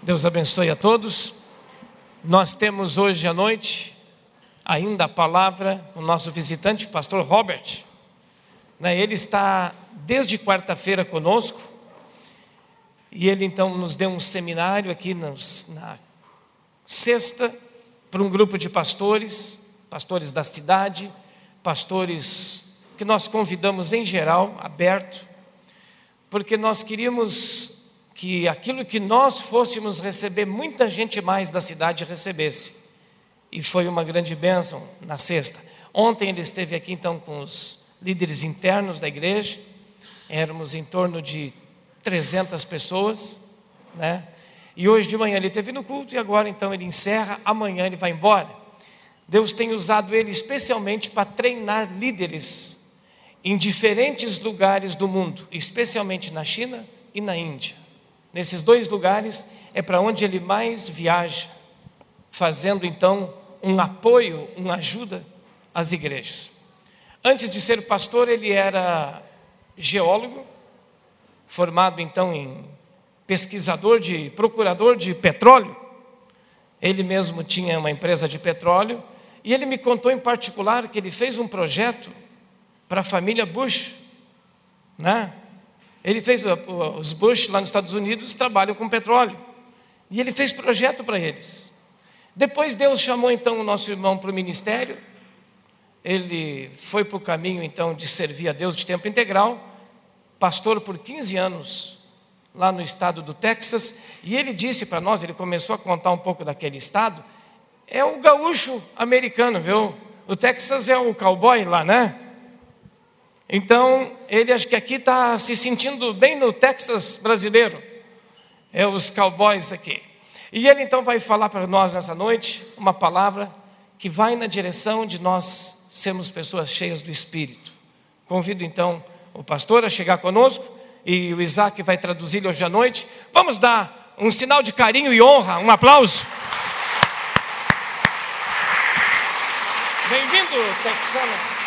Deus abençoe a todos. Nós temos hoje à noite ainda a palavra com o nosso visitante, o pastor Robert. Ele está desde quarta-feira conosco e ele então nos deu um seminário aqui na sexta para um grupo de pastores da cidade, pastores que nós convidamos em geral, aberto, porque nós queríamos que aquilo que nós fôssemos receber, muita gente mais da cidade recebesse. E foi uma grande bênção na sexta. Ontem ele esteve aqui então com os líderes internos da igreja. Éramos em torno de 300 pessoas, E hoje de manhã ele esteve no culto e agora então ele encerra. Amanhã ele vai embora. Deus tem usado ele especialmente para treinar líderes em diferentes lugares do mundo, especialmente na China e na Índia. Nesses dois lugares é para onde ele mais viaja, fazendo então um apoio, uma ajuda às igrejas. Antes de ser pastor, ele era geólogo, formado então em procurador de petróleo. Ele mesmo tinha uma empresa de petróleo e ele me contou em particular que ele fez um projeto para a família Bush, Ele fez, os Bush lá nos Estados Unidos trabalham com petróleo, e ele fez projeto para eles. Depois Deus chamou então o nosso irmão para o ministério, ele foi para o caminho então de servir a Deus de tempo integral, pastor por 15 anos, lá no estado do Texas, e ele disse para nós, ele começou a contar um pouco daquele estado, é o gaúcho americano, viu? O Texas é o cowboy lá, Então, ele acho que aqui está se sentindo bem no Texas brasileiro. É os cowboys aqui. E ele então vai falar para nós nessa noite uma palavra que vai na direção de nós sermos pessoas cheias do Espírito. Convido então o pastor a chegar conosco e o Isaac vai traduzir hoje à noite. Vamos dar um sinal de carinho e honra, um aplauso. Bem-vindo, texano.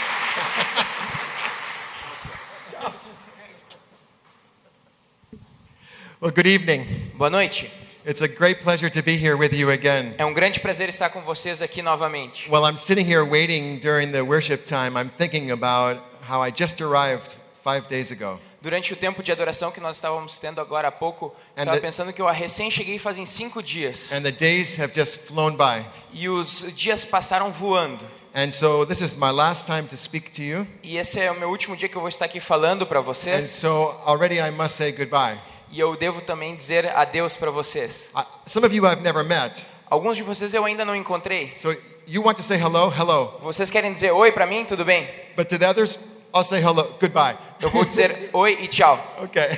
Well, good evening. Boa noite. It's a great pleasure to be here with you again. É um grande prazer estar com vocês aqui novamente. While I'm sitting here waiting during the worship time, I'm thinking about how I just arrived 5 days ago. Durante o tempo de adoração que nós estávamos tendo agora há pouco, estava pensando que eu recém cheguei fazem 5 dias. And the days have just flown by. E os dias passaram voando. And so this is my last time to speak to you. E esse é o meu último dia que eu vou estar aqui falando para And vocês. so already I must say goodbye. E eu devo também dizer adeus para vocês. Some of you I've never met. Alguns de vocês eu ainda não encontrei. So you want to say hello? Hello. Vocês querem dizer oi para mim? Tudo bem? But to the others, I'll say hello, goodbye. Eu vou dizer oi e tchau. Okay.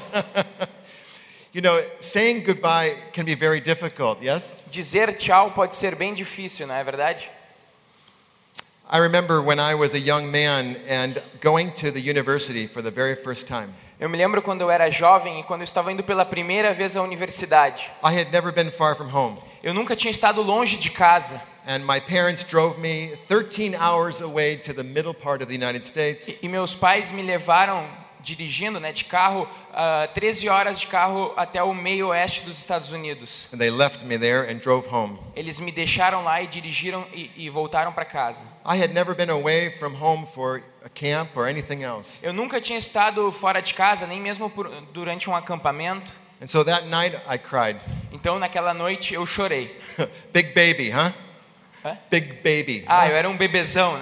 You know, saying goodbye can be very difficult, yes? Dizer tchau pode ser bem difícil, não é verdade? I remember when I was a young man and going to the university for the very first time. Eu me lembro quando eu era jovem e quando eu estava indo pela primeira vez à universidade. I had never been far from home. Eu nunca tinha estado longe de casa. And my parents drove me 13 hours away to the middle part of the United States. E meus pais me levaram dirigindo, de carro, 13 horas de carro até o meio oeste dos Estados Unidos. And they left me there and drove home. Eles me deixaram lá e dirigiram e voltaram para casa. I had never been away from home for a camp or anything else. Eu nunca tinha estado fora de casa, nem mesmo durante um acampamento. And so that night I cried. Então naquela noite eu chorei. Big baby, huh? Hã? Big baby. Eu era um bebezão,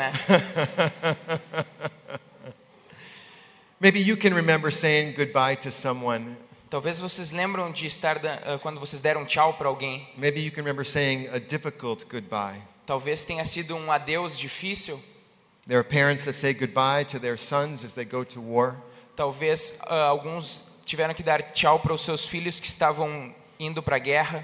Maybe you can remember saying goodbye to someone. Talvez vocês lembram de estar quando vocês deram tchau para alguém. Maybe you can remember saying a difficult goodbye. Talvez tenha sido um adeus difícil. There are parents that say goodbye to their sons as they go to war. Talvez alguns tiveram que dar tchau para os seus filhos que estavam indo para a guerra.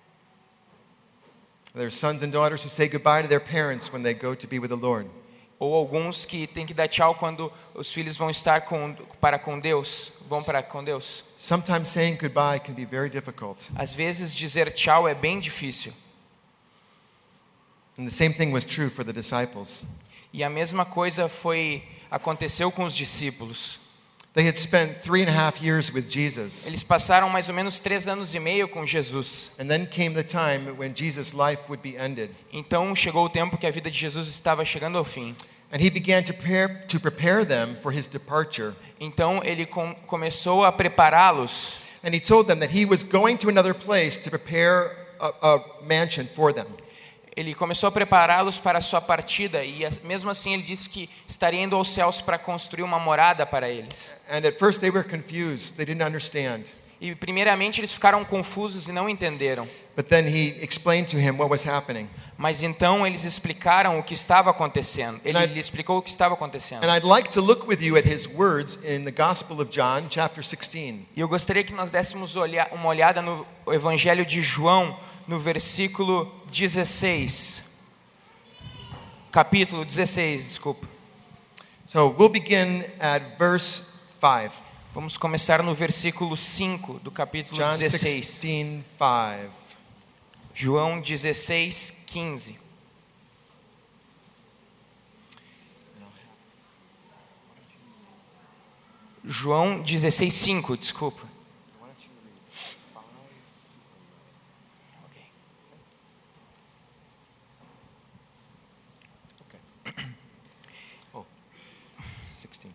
There are sons and daughters who say goodbye to their parents when they go to be with the Lord. Ou alguns que têm que dar tchau quando os filhos vão estar para com Deus. Sometimes saying goodbye can be very difficult. Às vezes dizer tchau é bem difícil. And the same thing was true for the disciples. E a mesma coisa aconteceu com os discípulos. They had spent 3.5 years with Jesus. Eles passaram mais ou menos 3 anos e meio com Jesus. And then came the time when Jesus' life would be ended. Então chegou o tempo que a vida de Jesus estava chegando ao fim. And he began to prepare them for his departure. Então ele começou a prepará-los. And he told them that he was going to another place to prepare a mansion for them. Ele começou a prepará-los para a sua partida e mesmo assim ele disse que estaria indo aos céus para construir uma morada para eles. And at first they were confused. They didn't understand. E primeiramente eles ficaram confusos e não entenderam. But then he explained to him what was happening. Mas então eles explicaram o que estava acontecendo. Ele lhe explicou o que estava acontecendo. And I'd like to look with you at his words in the Gospel of John, chapter 16. E eu gostaria que nós dessemos uma olhada no Evangelho de João, no versículo 16. Capítulo 16, desculpa. So we'll begin at verse 5. Vamos começar no versículo 5 do capítulo John 16. 16, 5. João 16, 15. João 16, 5, desculpa. Oh, 16.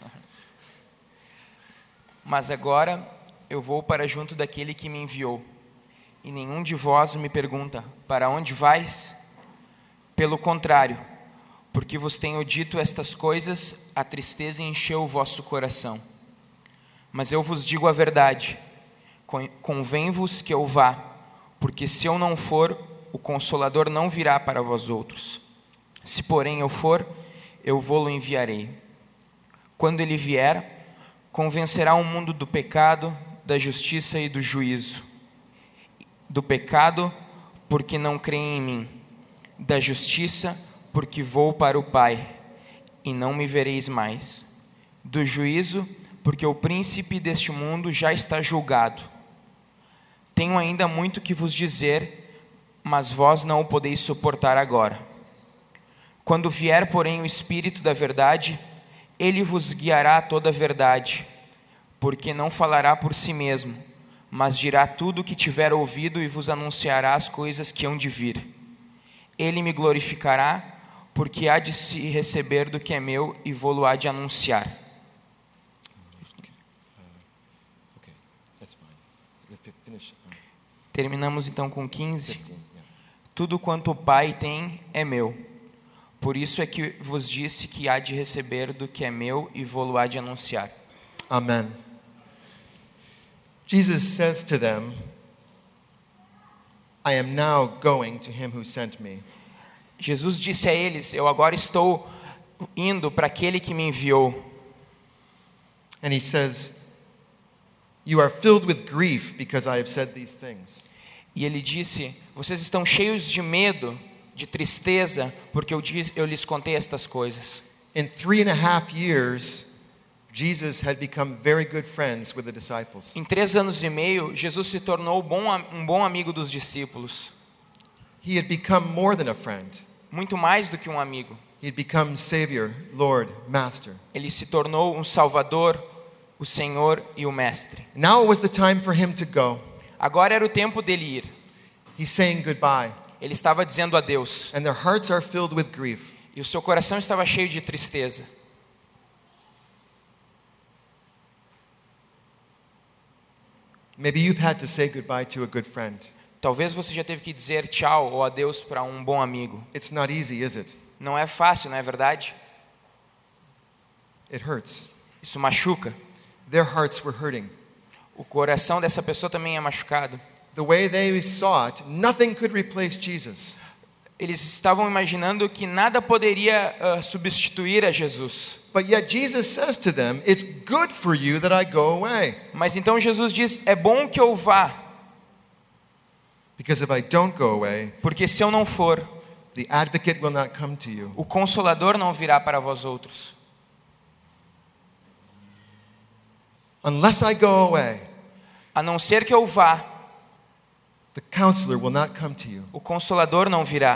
Mas agora eu vou para junto daquele que me enviou. E nenhum de vós me pergunta, para onde vais? Pelo contrário, porque vos tenho dito estas coisas, a tristeza encheu o vosso coração. Mas eu vos digo a verdade, convém-vos que eu vá, porque se eu não for, o Consolador não virá para vós outros. Se porém eu for, eu vou-lo enviarei. Quando ele vier, convencerá o mundo do pecado, da justiça e do juízo. Do pecado, porque não creem em mim. Da justiça, porque vou para o Pai, e não me vereis mais. Do juízo, porque o príncipe deste mundo já está julgado. Tenho ainda muito que vos dizer, mas vós não o podeis suportar agora. Quando vier, porém, o Espírito da verdade, ele vos guiará a toda a verdade, porque não falará por si mesmo, mas dirá tudo o que tiver ouvido e vos anunciará as coisas que hão de vir. Ele me glorificará, porque há de se receber do que é meu e vou-lo há de anunciar. Okay, that's fine. Finish. Terminamos então com 15. 15, yeah. Tudo quanto o Pai tem é meu. Por isso é que vos disse que há de receber do que é meu e vou-lo há de anunciar. Amen. Jesus says to them, I am now going to him who sent me. Jesus disse a eles, eu agora estou indo para aquele que me enviou. And he says, you are filled with grief because I have said these things. E ele disse, vocês estão cheios de medo, de tristeza, porque eu lhes contei estas coisas. In 3.5 years, Jesus had become very good friends with the disciples. Em 3 anos e meio, Jesus se tornou um bom amigo dos discípulos. He had become more than a friend. Muito mais do que um amigo. He had become Savior, Lord, Master. Ele se tornou um Salvador, o Senhor e o Mestre. Now it was the time for him to go. Agora era o tempo dele ir. He's saying goodbye. Ele estava dizendo adeus. And their hearts are filled with grief. E o seu coração estava cheio de tristeza. Maybe you've had to say goodbye to a good friend. Talvez você já teve que dizer tchau ou adeus para um bom amigo. It's not easy, is it? Não é fácil, não é verdade? It hurts. Isso machuca. Their hearts were hurting. O coração dessa pessoa também é machucado. The way they saw it, nothing could replace Jesus. Eles estavam imaginando que nada poderia substituir a Jesus. But yet Jesus says to them, it's good for you that I go away. Mas então Jesus diz, é bom que eu vá, Because if I don't go away, porque se eu não for, the advocate will not come to you. o Consolador não virá para vós outros. Unless I go away, A não ser que eu vá, the counselor will not come to you. o Consolador não virá.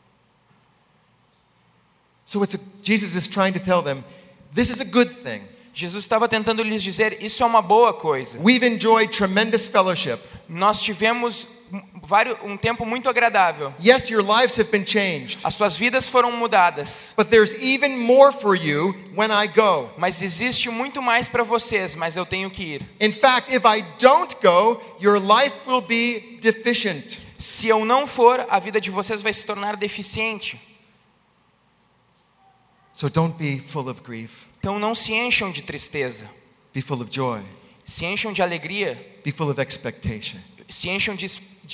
So Jesus is trying to tell them, this is a good thing. Jesus estava tentando lhes dizer, isso é uma boa coisa. We've enjoyed tremendous fellowship. Nós tivemos um tempo muito agradável. Yes, your lives have been changed. As suas vidas foram mudadas. But there's even more for you when I go. Mas existe muito mais para vocês, mas eu tenho que ir. In fact, if I don't go, your life will be deficient. Se eu não for, a vida de vocês vai se tornar deficiente. So don't be full of grief. Então não se encham de tristeza. Be full of joy. Se encham de alegria. Be full of expectation. Se encham de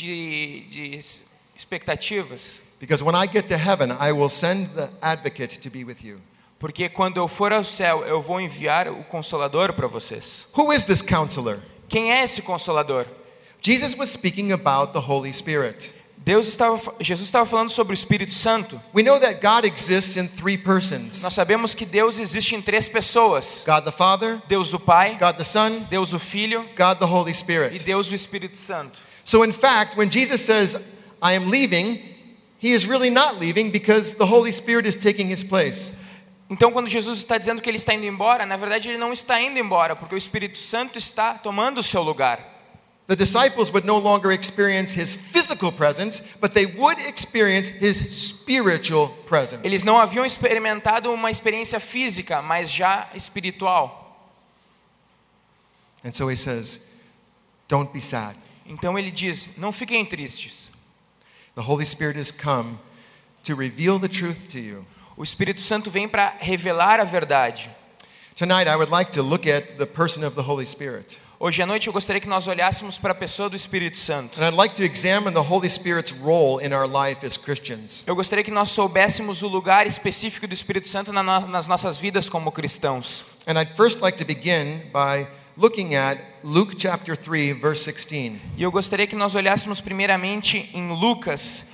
expectativas. Because when I get to heaven, I will send the advocate to be with you. Porque quando eu for ao céu, eu vou enviar o Consolador para vocês. Who is this counselor? Quem é esse Consolador? Jesus was speaking about the Holy Spirit. Jesus estava falando sobre o Espírito Santo. We know that God exists in 3 persons. Nós sabemos que Deus existe em 3 pessoas. God the Father, Deus o Pai, God the Son, Deus o Filho God the Holy e Spirit. Deus o Espírito Santo. So in fact, when Jesus says, I am leaving, he is really not leaving because the Holy Spirit is taking his place. Então, quando Jesus está dizendo que ele está indo embora, na verdade ele não está indo embora, porque o Espírito Santo está tomando o seu lugar. The disciples would no longer experience his physical presence, but they would experience his spiritual presence. Eles não haviam experimentado uma experiência física, mas já espiritual. And so he says, don't be sad. Então ele diz, não fiquem tristes. The Holy Spirit has come to reveal the truth to you. O Espírito Santo vem para revelar a verdade. Tonight I would like to look at the person of the Holy Spirit. Hoje à noite eu gostaria que nós olhássemos para a pessoa do Espírito Santo. And I'd like to examine the Holy Spirit's role in our life as Christians. Eu gostaria que nós soubéssemos o lugar específico do Espírito Santo nas nossas vidas como cristãos. And I'd first like to begin by looking at Luke chapter 3 verse 16. E eu gostaria que nós olhássemos primeiramente em Lucas,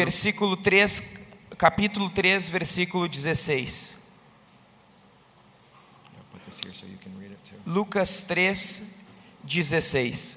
capítulo 3, versículo 16. I'll put this here so you can read it too. Lucas 3, 16.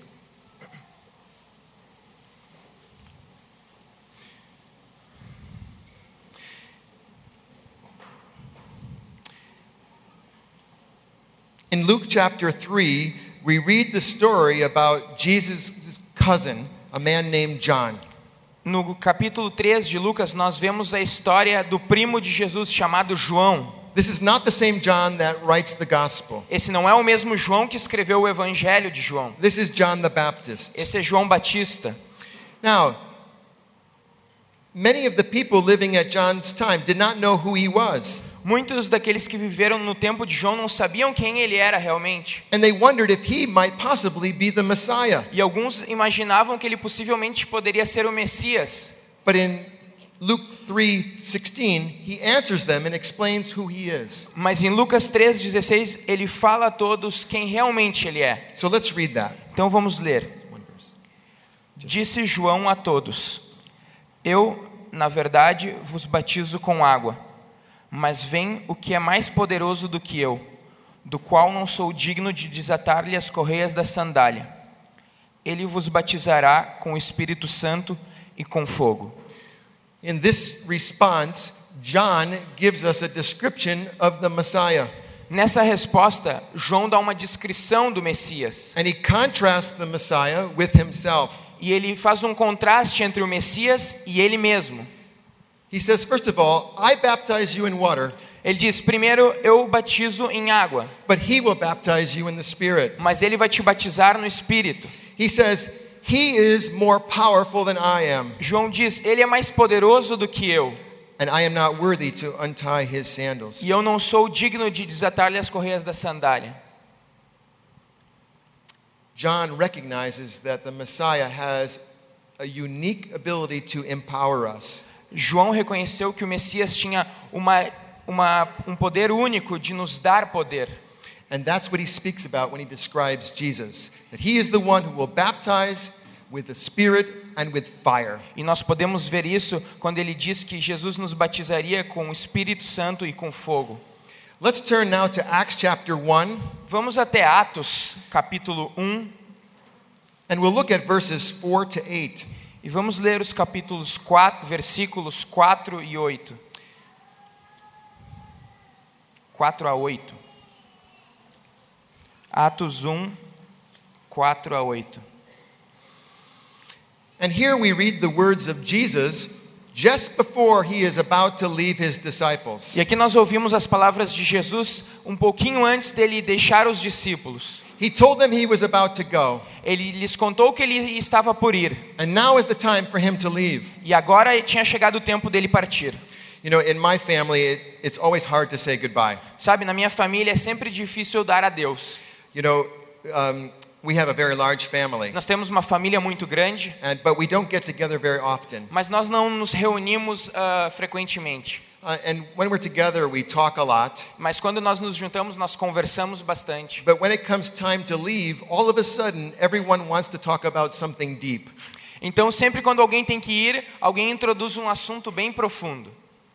In Luke chapter 3, we read the story about Jesus' cousin, a man named John. No capítulo 3 de Lucas, nós vemos a história do primo de Jesus chamado João. This is not the same John that writes the gospel. Esse não é o mesmo João que escreveu o Evangelho de João. This is John the Baptist. Esse é João Batista. Now, many of the people living at John's time did not know who he was. Muitos daqueles que viveram no tempo de João não sabiam quem ele era realmente. And they wondered if he might possibly be the Messiah. E alguns imaginavam que ele possivelmente poderia ser o Messias. But in Luke 3:16, he answers them and explains who he is. Mas em Lucas 3:16 ele fala a todos quem realmente ele é. So let's read that. Então vamos ler. Disse João a todos: Eu, na verdade, vos batizo com água, mas vem o que é mais poderoso do que eu, do qual não sou digno de desatar-lhe as correias da sandália. Ele vos batizará com o Espírito Santo e com fogo. In this response, John gives us a description of the Messiah. Nessa resposta, João dá uma descrição do Messias. And he contrasts the Messiah with himself. E ele faz um contraste entre o Messias e ele mesmo. He says, first of all, I baptize you in water, Ele diz, primeiro eu batizo em água, but he will baptize you in the Spirit. mas ele vai te batizar no Espírito. He says, he is more powerful than I am, João diz, ele é mais poderoso do que eu, and I am not worthy to untie his sandals. e eu não sou digno de desatar-lhe as correias da sandália. John recognizes that the Messiah has a unique ability to empower us. João reconheceu que o Messias tinha um poder único de nos dar poder. And that's what he speaks about when he describes Jesus, that he is the one who will baptize with the Spirit and with fire. E nós podemos ver isso quando ele diz que Jesus nos batizaria com o Espírito Santo e com fogo. Let's turn now to Acts chapter 1, Vamos até Atos, capítulo 1, and we'll look at verses 4 to 8. e vamos ler os versículos 4 e 8. 4 a 8. Atos 1, 4 a 8. And here we read the words of Jesus just before he is about to leave his disciples. E aqui nós ouvimos as palavras de Jesus um pouquinho antes dele deixar os discípulos. He told them he was about to go. Ele lhes contou que ele estava por ir. And now is the time for him to leave. E agora tinha chegado o tempo dele partir. You know, in my family, it's always hard to say goodbye. Sabe, na minha família é sempre difícil dar adeus. You know, we have a very large family, Nós temos uma família muito grande, but we don't get together very often. mas nós não nos reunimos frequentemente. And when we're together, we talk a lot. Mas quando nós nos juntamos, nós conversamos bastante. But when it comes time to leave, all of a sudden, everyone wants to talk about something deep. Então, sempre quando alguém tem que ir, alguém introduz um assunto bem profundo.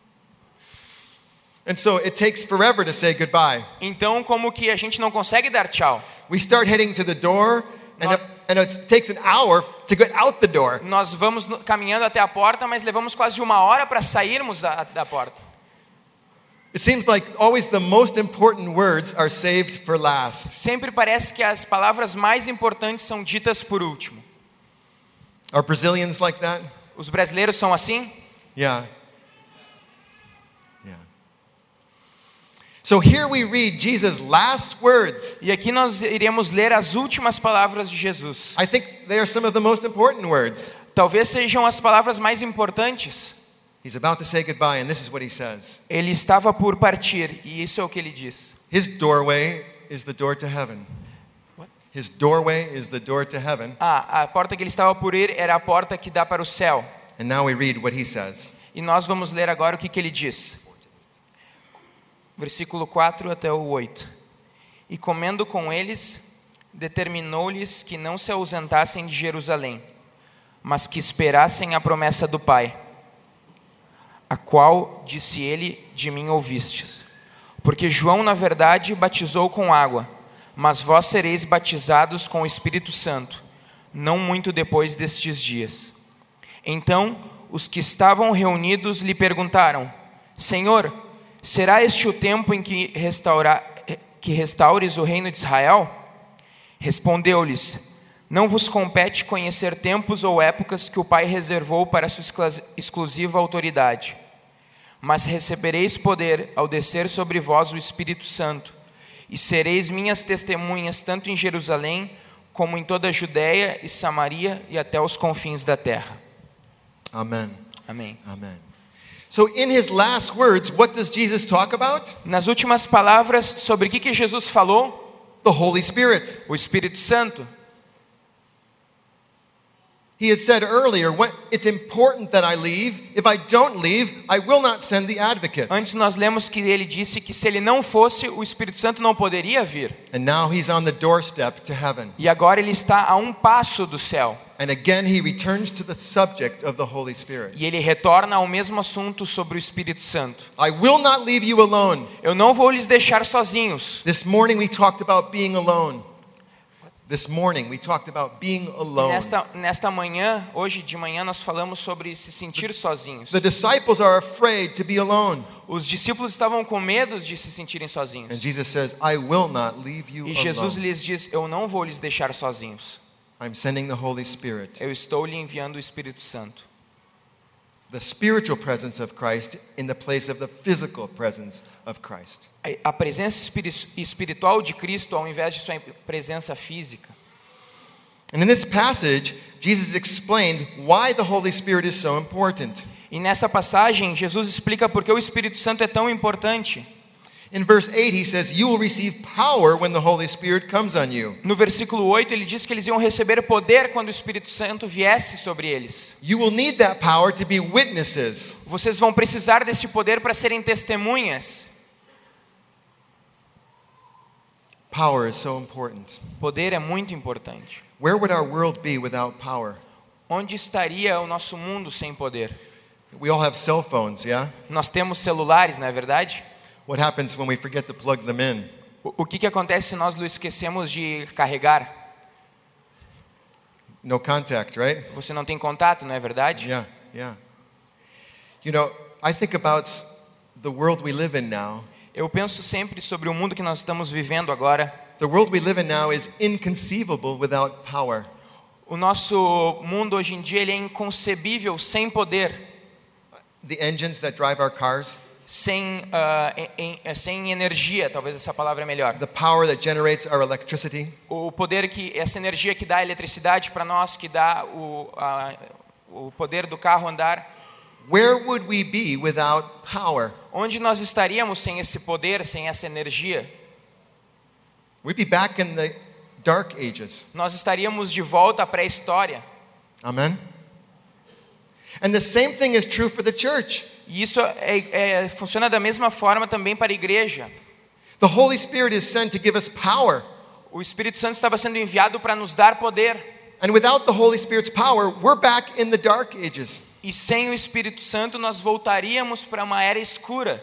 And so it takes forever to say goodbye. Então, como que a gente não consegue dar tchau? We start heading to the door, and it takes an hour to get out the door. Nós vamos caminhando até a porta, mas levamos quase 1 hora para sairmos da porta. It seems like always the most important words are saved for last. Sempre parece que as palavras mais importantes são ditas por último. Are Brazilians like that? Os brasileiros são assim? Yeah. Yeah. So here we read Jesus' last words. E aqui nós iremos ler as últimas palavras de Jesus. I think they are some of the most important words. Talvez sejam as palavras mais importantes. He's about to say goodbye, and this is what he says. Ele estava por partir, e isso é o que ele diz. His doorway is the door to heaven. What? His doorway is the door to heaven. A porta que ele estava por ir era a porta que dá para o céu. And now we read what he says. E nós vamos ler agora o que ele diz. Versículo 4 até o 8. E comendo com eles, determinou-lhes que não se ausentassem de Jerusalém, mas que esperassem a promessa do Pai, a qual, disse ele, de mim ouvistes. Porque João, na verdade, batizou com água, mas vós sereis batizados com o Espírito Santo, não muito depois destes dias. Então, os que estavam reunidos lhe perguntaram: Senhor, será este o tempo em que restaures o reino de Israel? Respondeu-lhes: Não vos compete conhecer tempos ou épocas que o Pai reservou para sua exclusiva autoridade. Mas recebereis poder ao descer sobre vós o Espírito Santo, e sereis minhas testemunhas tanto em Jerusalém, como em toda a Judeia e Samaria e até os confins da terra. Amen. Amém. Amen. So in his last words, what does Jesus talk about? Nas últimas palavras, sobre o que Jesus falou? The Holy Spirit. O Espírito Santo. He had said earlier, it's important that I leave. If I don't leave, I will not send the advocate. Antes nós lemos que ele disse que se ele não fosse, o Espírito Santo não poderia vir. And now he's on the doorstep to heaven. E agora ele está a um passo do céu. And again he returns to the subject of the Holy Spirit. E ele retorna ao mesmo assunto sobre o Espírito Santo. I will not leave you alone. Eu não vou lhes deixar sozinhos. This morning we talked about being alone. This morning we talked about being alone. Nesta manhã, hoje de manhã, nós falamos sobre se sentir sozinhos. The disciples are afraid to be alone. Os discípulos estavam com medo de se sentirem And sozinhos. Jesus says, I will not leave you E Jesus alone. lhes diz: Eu não vou lhes deixar sozinhos. I'm sending the Holy Spirit. Eu estou lhe enviando o Espírito Santo. The spiritual presence of Christ in the place of the physical presence of Christ. A presença espiritual de Cristo ao invés de sua presença física. And in this passage, Jesus explained why the Holy Spirit is so important. E nessa passagem, Jesus explica por que o Espírito Santo é tão importante. In verse 8, he says, you will receive power when the Holy Spirit comes on you. No versículo 8, ele diz que eles iam receber poder quando o Espírito Santo viesse sobre eles. You will need that power to be witnesses. Vocês vão precisar desse poder para serem testemunhas. Power is so important. Poder é muito importante. Where would our world be without power? Onde estaria o nosso mundo sem poder? We all have cell phones, yeah? Nós temos celulares, não é verdade? What happens when we forget to plug them in? O que acontece se nós o esquecemos de carregar? No contact, right? Você não tem contato, não é verdade? Yeah, yeah. You know, I think about the world we live in now. Eu penso sempre sobre o mundo que nós estamos vivendo agora. The world we live in now is inconceivable without power. O nosso mundo hoje em dia ele é inconcebível sem poder, The engines that drive our cars, sem energia, talvez essa palavra é melhor. the power that generates our electricity. O poder essa energia que dá a eletricidade para nós, que dá o poder do carro andar. Where would we be without power? Onde nós estaríamos sem esse poder, sem essa energia? We'd be back in the dark ages. Nós estaríamos de volta à pré-história. Amen? And the same thing is true for the church. E isso funciona da mesma forma também para a igreja. The Holy Spirit is sent to give us power. O Espírito Santo estava sendo enviado para nos dar poder. And without the Holy Spirit's power, we're back in the dark ages. E sem o Espírito Santo nós voltaríamos para uma era escura.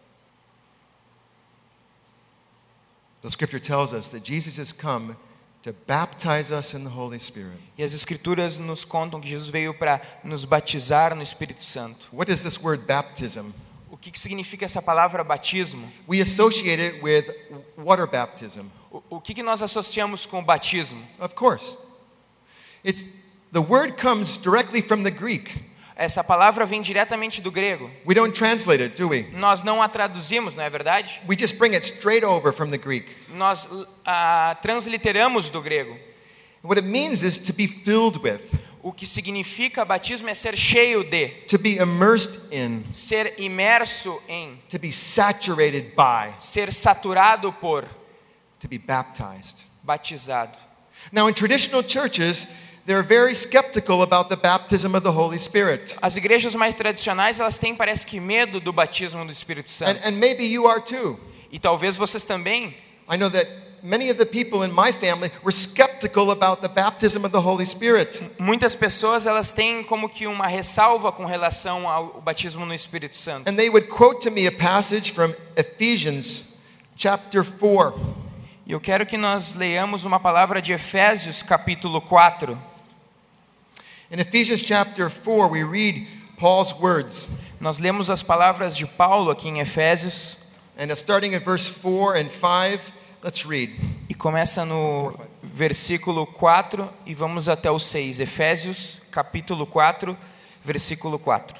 The scripture tells us that Jesus has come to baptize us in the Holy Spirit. E as Escrituras nos contam que Jesus veio para nos batizar no Espírito Santo. What is this word baptism? O que significa essa palavra batismo? We associate it with water baptism. O que nós associamos com o batismo? Of course. The word comes directly from the Greek. Essa palavra vem diretamente do grego. We don't translate it, do we? Nós não a traduzimos, não é verdade? We just bring it straight over from the Greek. Nós transliteramos do grego. What it means is to be filled with, O que significa batismo é ser cheio de, to be immersed in, ser imerso em, to be saturated by, ser saturado por, to be baptized. batizado. Now, in traditional churches, they're very skeptical about the baptism of the Holy Spirit. As igrejas mais tradicionais, elas têm, parece que, medo do batismo do Espírito Santo. And maybe you are too. E talvez vocês também. I know that many of the people in my family were skeptical about the baptism of the Holy Spirit. Muitas pessoas, elas têm como que uma ressalva com relação ao batismo no Espírito Santo. And they would quote to me a passage from Ephesians chapter 4. E eu quero que nós leiamos uma palavra de Efésios, capítulo 4. In Ephesians chapter 4, we read Paul's words. Nós lemos as palavras de Paulo aqui em Efésios. And starting at verse 4 and 5, let's read. E começa no versículo 4 e vamos até o 6. Efésios, capítulo 4, versículo 4.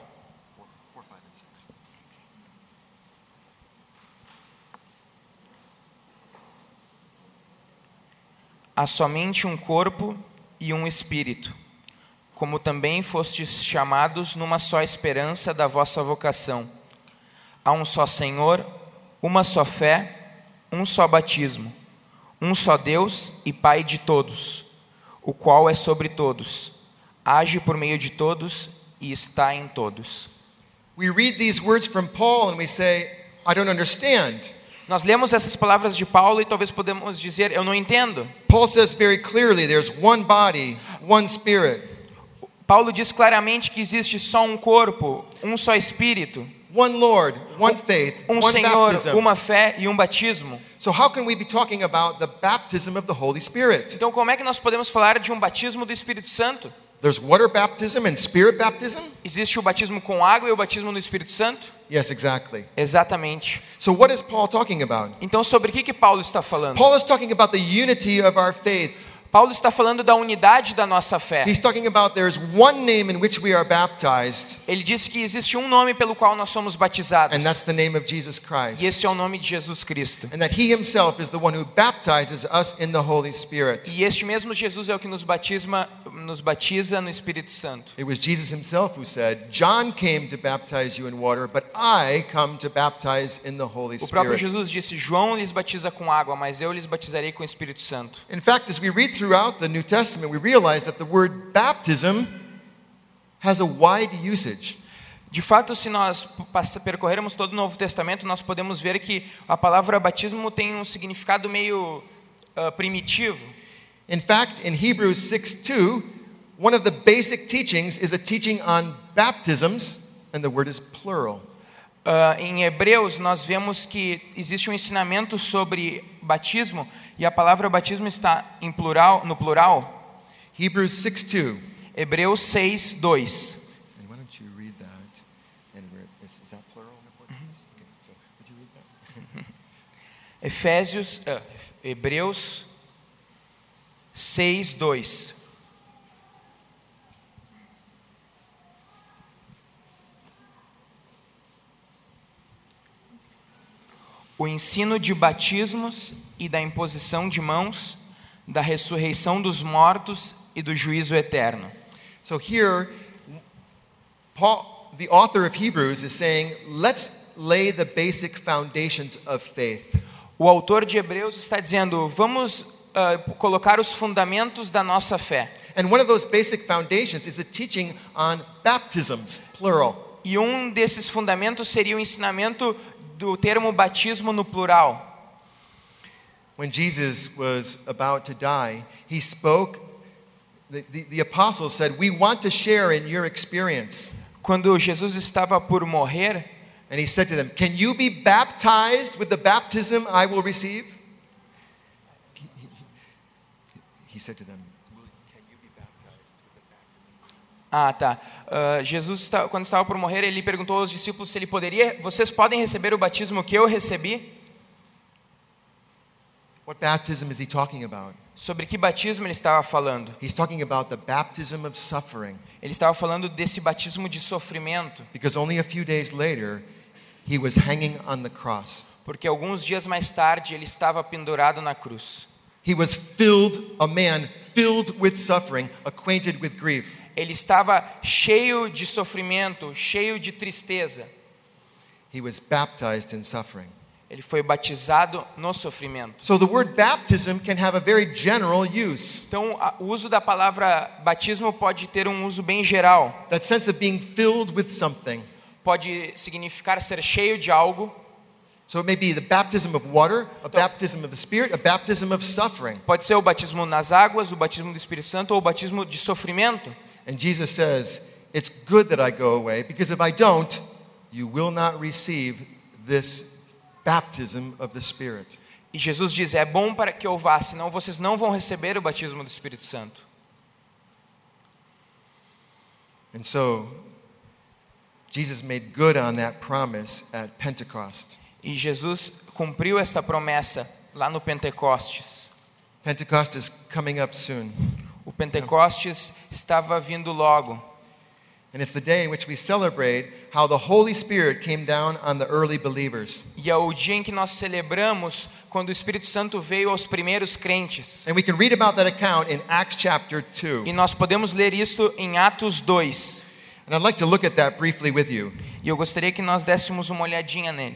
Há somente um corpo e um espírito, como também fostes chamados numa só esperança da vossa vocação. Há um só Senhor, uma só fé, um só batismo, um só Deus e Pai de todos, o qual é sobre todos, age por meio de todos e está em todos. We read these words from Paul and we say, I don't understand. Nós lemos essas palavras de Paulo e talvez podemos dizer, eu não entendo. Paul says very clearly, there's one body, one spirit. Paulo diz claramente que existe só um corpo, um só espírito, One Lord, one faith, um one Senhor, baptism. uma fé e um batismo. So how can we be talking about the baptism of the Holy Spirit? Então como é que nós podemos falar de um batismo do Espírito Santo? There's water baptism and spirit baptism? Existe o batismo com água e o batismo no Espírito Santo? Yes, exactly. Exatamente. So what is Paul talking about? Então sobre o que Paulo está falando? Paul is talking about the unity of our faith. Paulo está falando da unidade da nossa fé. He's talking about there's one name in which we are baptized, Ele disse que existe um nome pelo qual nós somos batizados. and that's the name of Jesus E Christ. esse é o nome de Jesus Cristo. And that he himself is the one who baptizes us in the Holy Spirit. E este mesmo Jesus é o que nos batiza no Espírito Santo. It was Jesus himself who said, John came to baptize you in water, but I come to baptize in the Holy O próprio Spirit. Jesus disse, João lhes batiza com água, mas eu lhes batizarei com o Espírito Santo. In fact, as we read throughout the New Testament, we realize that the word baptism has a wide usage. De fato, se nós percorrermos todo o Novo Testamento, nós podemos ver que a palavra batismo tem um significado meio primitivo. In fact, in Hebrews 6:2, one of the basic teachings is a teaching on baptisms, and the word is plural. Em Hebreus, nós vemos que existe um ensinamento sobre batismo, e a palavra batismo está em plural, no plural. Hebrews 6:2. Hebreus 6:2. And why don't you read that? And is that plural in the Portuguese? Okay, so would you read that? Efésios, Hebreus 6:2. O ensino de batismos e da imposição de mãos, da ressurreição dos mortos e do juízo eterno. So here, Paul, the author of Hebrews, is saying, let's lay the basic foundations of faith. O autor de Hebreus está dizendo, vamos colocar os fundamentos da nossa fé. And one of those basic foundations is a teaching on baptisms, plural. E um desses fundamentos seria o ensinamento do termo batismo no plural. When Jesus was about to die, he spoke, the apostles said, we want to share in your experience. Quando Jesus estava por morrer, And he said to them, can you be baptized with the baptism I will receive? He said to them, can you be baptized with the baptism? Jesus, quando estava por morrer, ele perguntou aos discípulos se ele poderia, vocês podem receber o batismo que eu recebi? What baptism is he talking about? Sobre que batismo ele estava falando? He's talking about the baptism of suffering. Ele estava falando desse batismo de sofrimento, Because only a few days later, he was hanging on the cross. porque alguns dias mais tarde ele estava pendurado na cruz. He was filled, a man filled with suffering, acquainted with grief. Ele estava cheio de sofrimento, cheio de tristeza. He was baptized in suffering. Ele foi batizado no sofrimento. So the word baptism can have a very general use. Então, o uso da palavra batismo pode ter um uso bem geral. That sense of being filled with something. Pode significar ser cheio de algo. So it may be the baptism of water, a baptism of the Spirit, a baptism of suffering. Pode ser o batismo nas águas, o batismo do Espírito Santo ou o batismo de sofrimento. And Jesus says, it's good that I go away, because if I don't, you will not receive this baptism of the Spirit. E Jesus diz, é bom para que eu vá, senão vocês não vão receber o batismo do Espírito Santo. And so, Jesus made good on that promise at Pentecost. E Jesus cumpriu esta promessa lá no Pentecostes. Pentecost is coming up soon. O Pentecostes estava vindo logo. And it's the day in which we celebrate how the Holy Spirit came down on the early believers. E é o dia em que nós celebramos quando o Espírito Santo veio aos primeiros crentes. And we can read about that account in Acts chapter 2. E nós podemos ler isso em Atos 2. And I'd like to look at that briefly with you. E eu gostaria que nós dessemos uma olhadinha nele.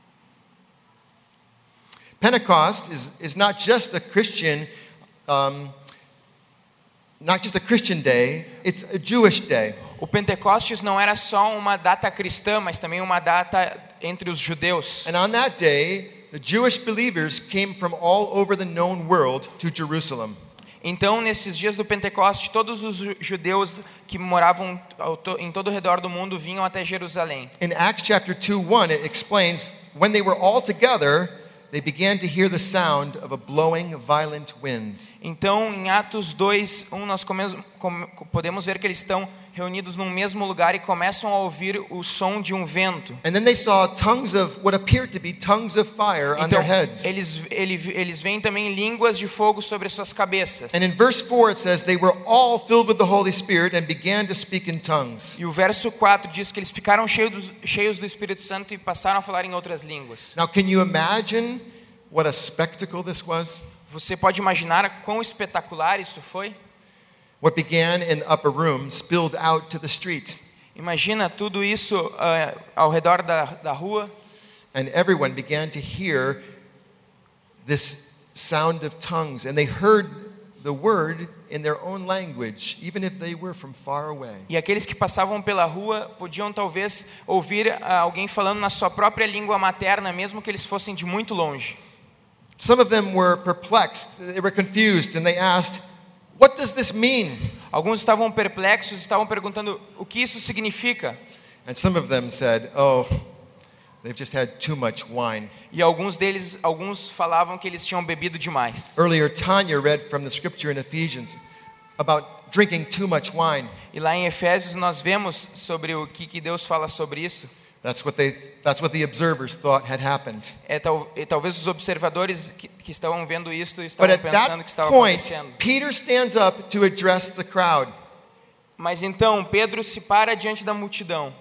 Pentecost is not just a Christian day, it's a Jewish day. O Pentecostes não era só uma data cristã, mas também uma data entre os judeus. And on that day, the Jewish believers came from all over the known world to Jerusalem. Então, nesses dias do Pentecoste, todos os judeus que moravam em todo o redor do mundo vinham até Jerusalém. In Acts chapter 2:1, it explains, when they were all together, they began to hear the sound of a blowing violent wind. Então, em Atos 2:1, nós podemos ver que eles estão reunidos num mesmo lugar e começam a ouvir o som de um vento. And then they saw tongues of what appeared to be tongues of fire on Então, their heads. eles veem também línguas de fogo sobre suas cabeças. And in verse 4 it says they were all filled with the Holy Spirit and began to speak in tongues. E o verso 4 diz que eles ficaram cheios do Espírito Santo e passaram a falar em outras línguas. Now, can you imagine what a spectacle this was? Você pode imaginar quão espetacular isso foi? What began in the upper room spilled out to the street, Imagina tudo isso ao redor da rua. and everyone began to hear this sound of tongues, and they heard the word in their own language, even if they were from far away. E aqueles que passavam pela rua podiam talvez ouvir alguém falando na sua própria língua materna, mesmo que eles fossem de muito longe. Some of them were perplexed, they were confused, and they asked, what does this mean? Alguns estavam perplexos, estavam perguntando o que isso significa. And some of them said, oh, they've just had too much wine. E alguns falavam que eles tinham bebido demais. Earlier, Tanya read from the scripture in Ephesians about drinking too much wine. E lá em Efésios nós vemos sobre o que Deus fala sobre isso. That's what the observers thought had happened. E talvez os observadores que estavam vendo isto But estavam at pensando that que estava point, acontecendo. Peter stands up to address the crowd. Mas então Pedro se para diante da multidão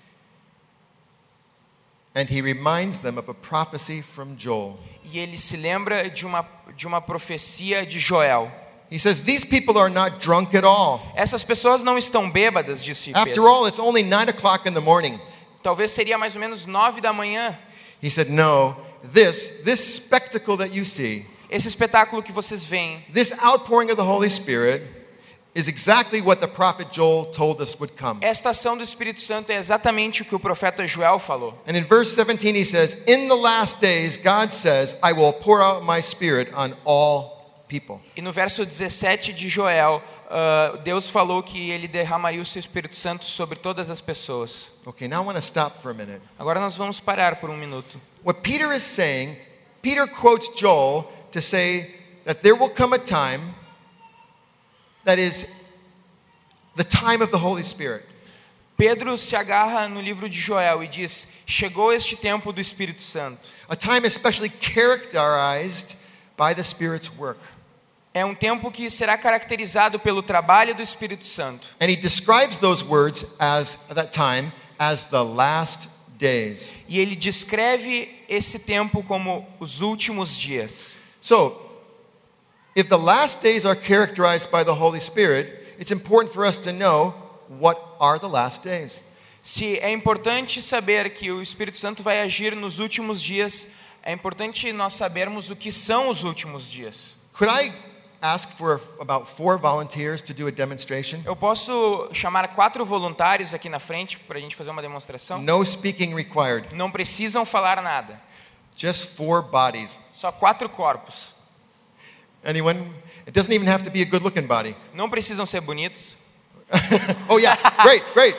And he reminds them of a prophecy from Joel. e ele se lembra de uma profecia de Joel. He says, these people are not drunk at all. Essas pessoas não estão bêbadas, disse After Pedro. all, it's only 9 o'clock in the morning. Talvez seria mais ou menos 9 da manhã. He said, no, this spectacle that you see, Esse espetáculo que vocês veem, this outpouring of the Holy Spirit is exactly what the prophet Joel told us would come. esta ação do Espírito Santo é exatamente o que o profeta Joel falou. And in verse 17 he says, in the last days, God says, I will pour out my spirit on all people. E no verso 17 de Joel, Deus falou que ele derramaria o seu Espírito Santo sobre todas as pessoas. Okay, now I want to stop for a minute. Agora nós vamos parar por um minuto. What Peter is saying, Peter quotes Joel to say that there will come a time that is the time of the Holy Spirit. Pedro se agarra no livro de Joel e diz: chegou este tempo do Espírito Santo. A time especially characterized by the Spirit's work. É um tempo que será caracterizado pelo trabalho do Espírito Santo. And he describes those words as at that time as the last days. E ele descreve esse tempo como os últimos dias. So, if the last days are characterized by the Holy Spirit, it's important for us to know what are the last days. Se é importante saber que o Espírito Santo vai agir nos últimos dias, é importante nós sabermos o que são os últimos dias. Could I ask for about 4 volunteers to do a demonstration? Eu posso chamar 4 voluntários aqui na frente para a gente fazer uma demonstração? No speaking required. Não precisam falar nada. Just 4 bodies. Só 4 corpos. Anyone? It doesn't even have to be a good-looking body. Não precisam ser bonitos. Oh yeah, great, great.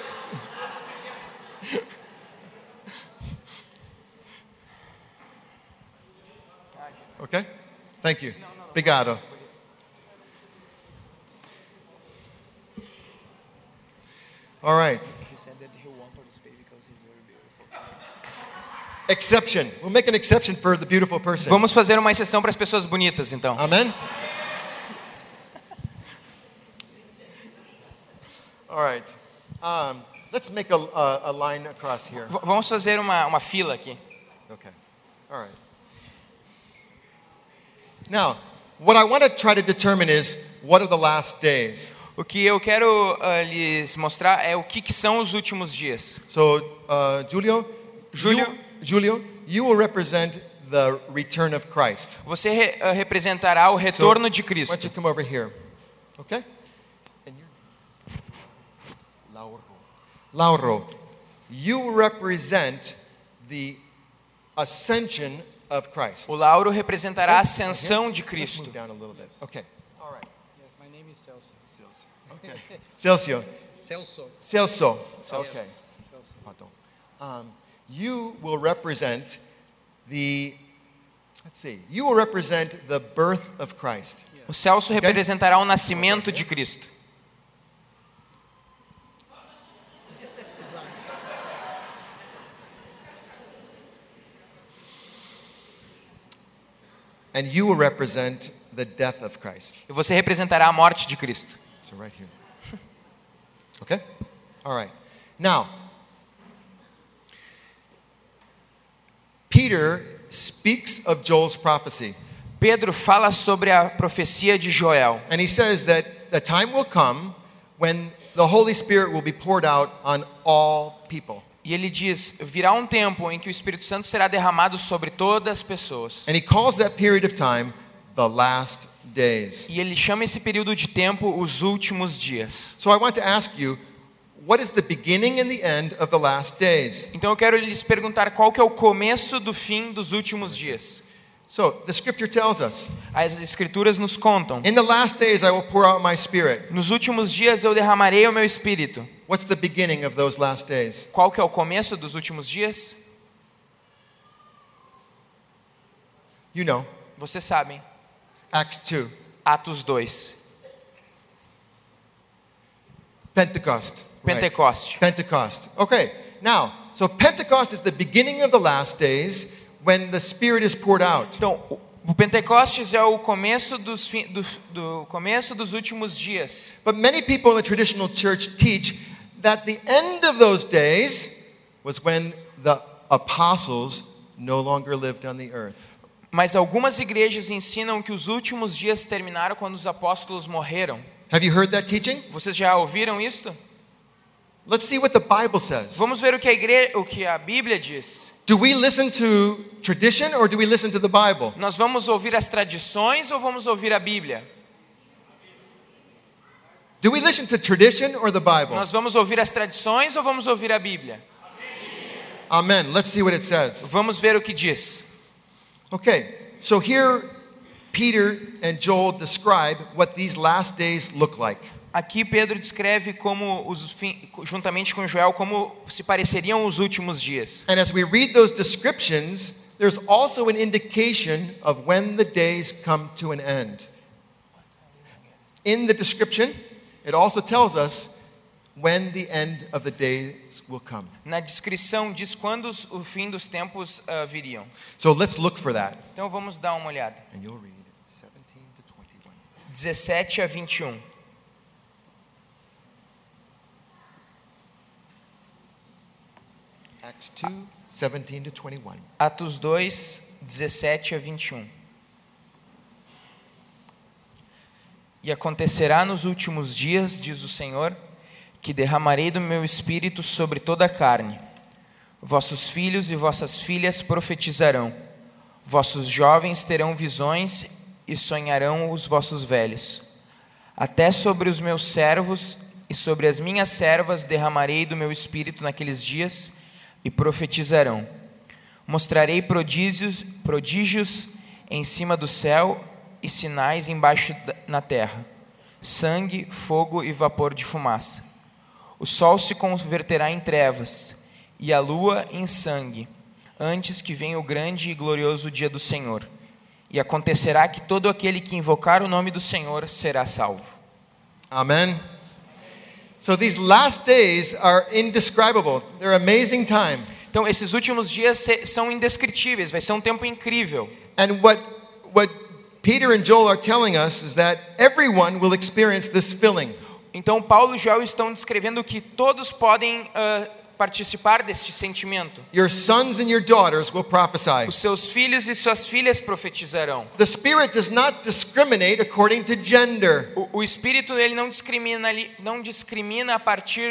Okay? Thank you. Obrigado. All right. Exception. We'll make an exception for the beautiful person. Vamos fazer uma exceção para as pessoas bonitas, então. Amen? All right. Let's make a line across here. Vamos fazer uma fila aqui. Okay. All right. Now, what I want to try to determine is what are the last days. O que eu quero lhes mostrar é o que são os últimos dias. So, Julio, you will represent the return of Christ. Você representará o retorno de Why don't you Cristo. come over here? Okay? And you're Lauro, you represent the ascension of Christ. O Lauro representará a ascensão de Let's Cristo. move down a little bit. Okay. All right. Yes, my name is Celso. Okay. Celso. Celso. Okay. Celso. Pardon. You will represent the birth of Christ. O Celso representará o nascimento de Cristo. And you will represent the death of Christ. E você representará a morte de Cristo. So right here. Okay? All right. Now, Peter speaks of Joel's prophecy. Pedro fala sobre a profecia de Joel. And he says that the time will come when the Holy Spirit will be poured out on all people. E ele diz: virá um tempo em que o Espírito Santo será derramado sobre todas as pessoas. And he calls that period of time the last days. E ele chama esse período de tempo os últimos dias. So I want to ask you, what is the beginning and the end of the last days? Então eu quero lhes perguntar qual que é o começo do fim dos últimos dias. So the scripture tells us, As escrituras nos contam: in the last days I will pour out my spirit. nos últimos dias eu derramarei o meu espírito. What's the beginning of those last days? Qual que é o começo dos últimos dias? You know, Vocês sabem. Acts 2, Atos 2. Pentecost. Right. Pentecoste. Pentecost. Okay, now, So Pentecost is the beginning of the last days when the Spirit is poured out. Então, o Pentecostes é o começo do começo dos últimos dias. But many people in the traditional church teach that the end of those days was when the apostles no longer lived on the earth. Mas algumas igrejas ensinam que os últimos dias terminaram quando os apóstolos morreram. Have you heard that teaching? Vocês já ouviram isto? Let's see what the Bible says. Vamos ver o que a Bíblia diz. Do we listen to tradition or do we listen to the Bible? Nós vamos ouvir as tradições ou vamos ouvir a Bíblia? Do we listen to tradition or the Bible? Nós vamos ouvir as tradições ou vamos ouvir a Bíblia? Amen. Let's see what it says. Vamos ver o que diz. Okay, so here Peter and Joel describe what these last days look like. Aqui Pedro descreve como juntamente com Joel como se pareceriam os últimos dias. And as we read those descriptions, there's also an indication of when the days come to an end. In the description, it also tells us when the end of the days will come. Na descrição diz quando o fim dos tempos viriam. So let's look for that. Então vamos dar uma olhada. And you'll read 17 to 21. 17 a 21. Acts 2, 17 to 21. Atos 2, 17 a 21. E acontecerá nos últimos dias, diz o Senhor, que derramarei do meu espírito sobre toda a carne. Vossos filhos e vossas filhas profetizarão. Vossos jovens terão visões e sonharão os vossos velhos. Até sobre os meus servos e sobre as minhas servas derramarei do meu espírito naqueles dias e profetizarão. Mostrarei prodígios em cima do céu e sinais embaixo na terra: sangue, fogo e vapor de fumaça. O sol se converterá em trevas e a lua em sangue, antes que venha o grande e glorioso dia do Senhor. E acontecerá que todo aquele que invocar o nome do Senhor será salvo. Amen. So these last days are indescribable. They're amazing time. Então esses últimos dias são indescritíveis, vai ser um tempo incrível. And what Peter and Joel are telling us is that everyone will experience this filling. Então Paulo e Joel estão descrevendo que todos podem participar deste sentimento. Your sons and your daughters will prophesy. Os seus filhos e suas filhas profetizarão. The Spirit does not discriminate according to gender. O Espírito ele não discrimina a partir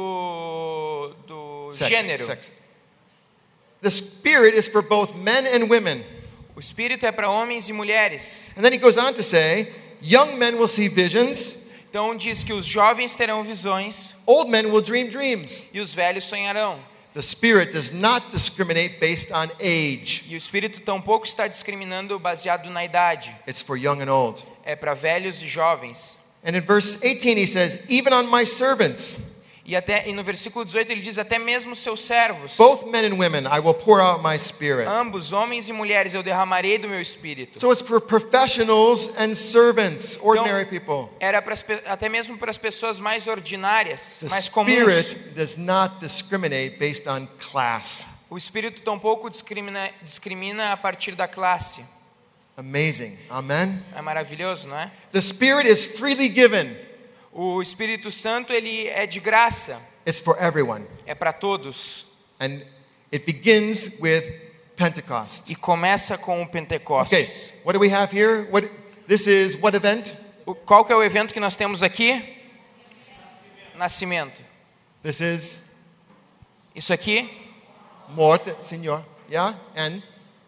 do gênero. Sex. The Spirit is for both men and women. O Espírito é para homens e mulheres. And then he goes on to say, young men will see visions. Então diz que os jovens terão visões. Old men will dream dreams. E os velhos sonharão. The Spirit does not discriminate based on age. E o Espírito tampouco está discriminando baseado na idade. It's for young and old. É para velhos e jovens. And in verse 18 he says, even on my servants. E no versículo 18 ele diz até mesmo seus servos. Both men and women I will pour out my Spirit. Ambos, homens e mulheres, eu derramarei do meu espírito. So it's for professionals and servants, ordinary então, people. Era até mesmo para as pessoas mais ordinárias, The mais comuns. Spirit does not discriminate based on class. O Espírito tampouco discrimina a partir da classe. Amazing. Amen. É maravilhoso, não é? The Spirit is freely given. O Espírito Santo ele é de graça. It's for everyone. É para todos. And it begins with Pentecost. E começa com o Pentecostes. Okay, what do we have here? This is what event? Qual que é o evento que nós temos aqui? Nascimento. This is Isso aqui? morte, Senhor. Yeah? And?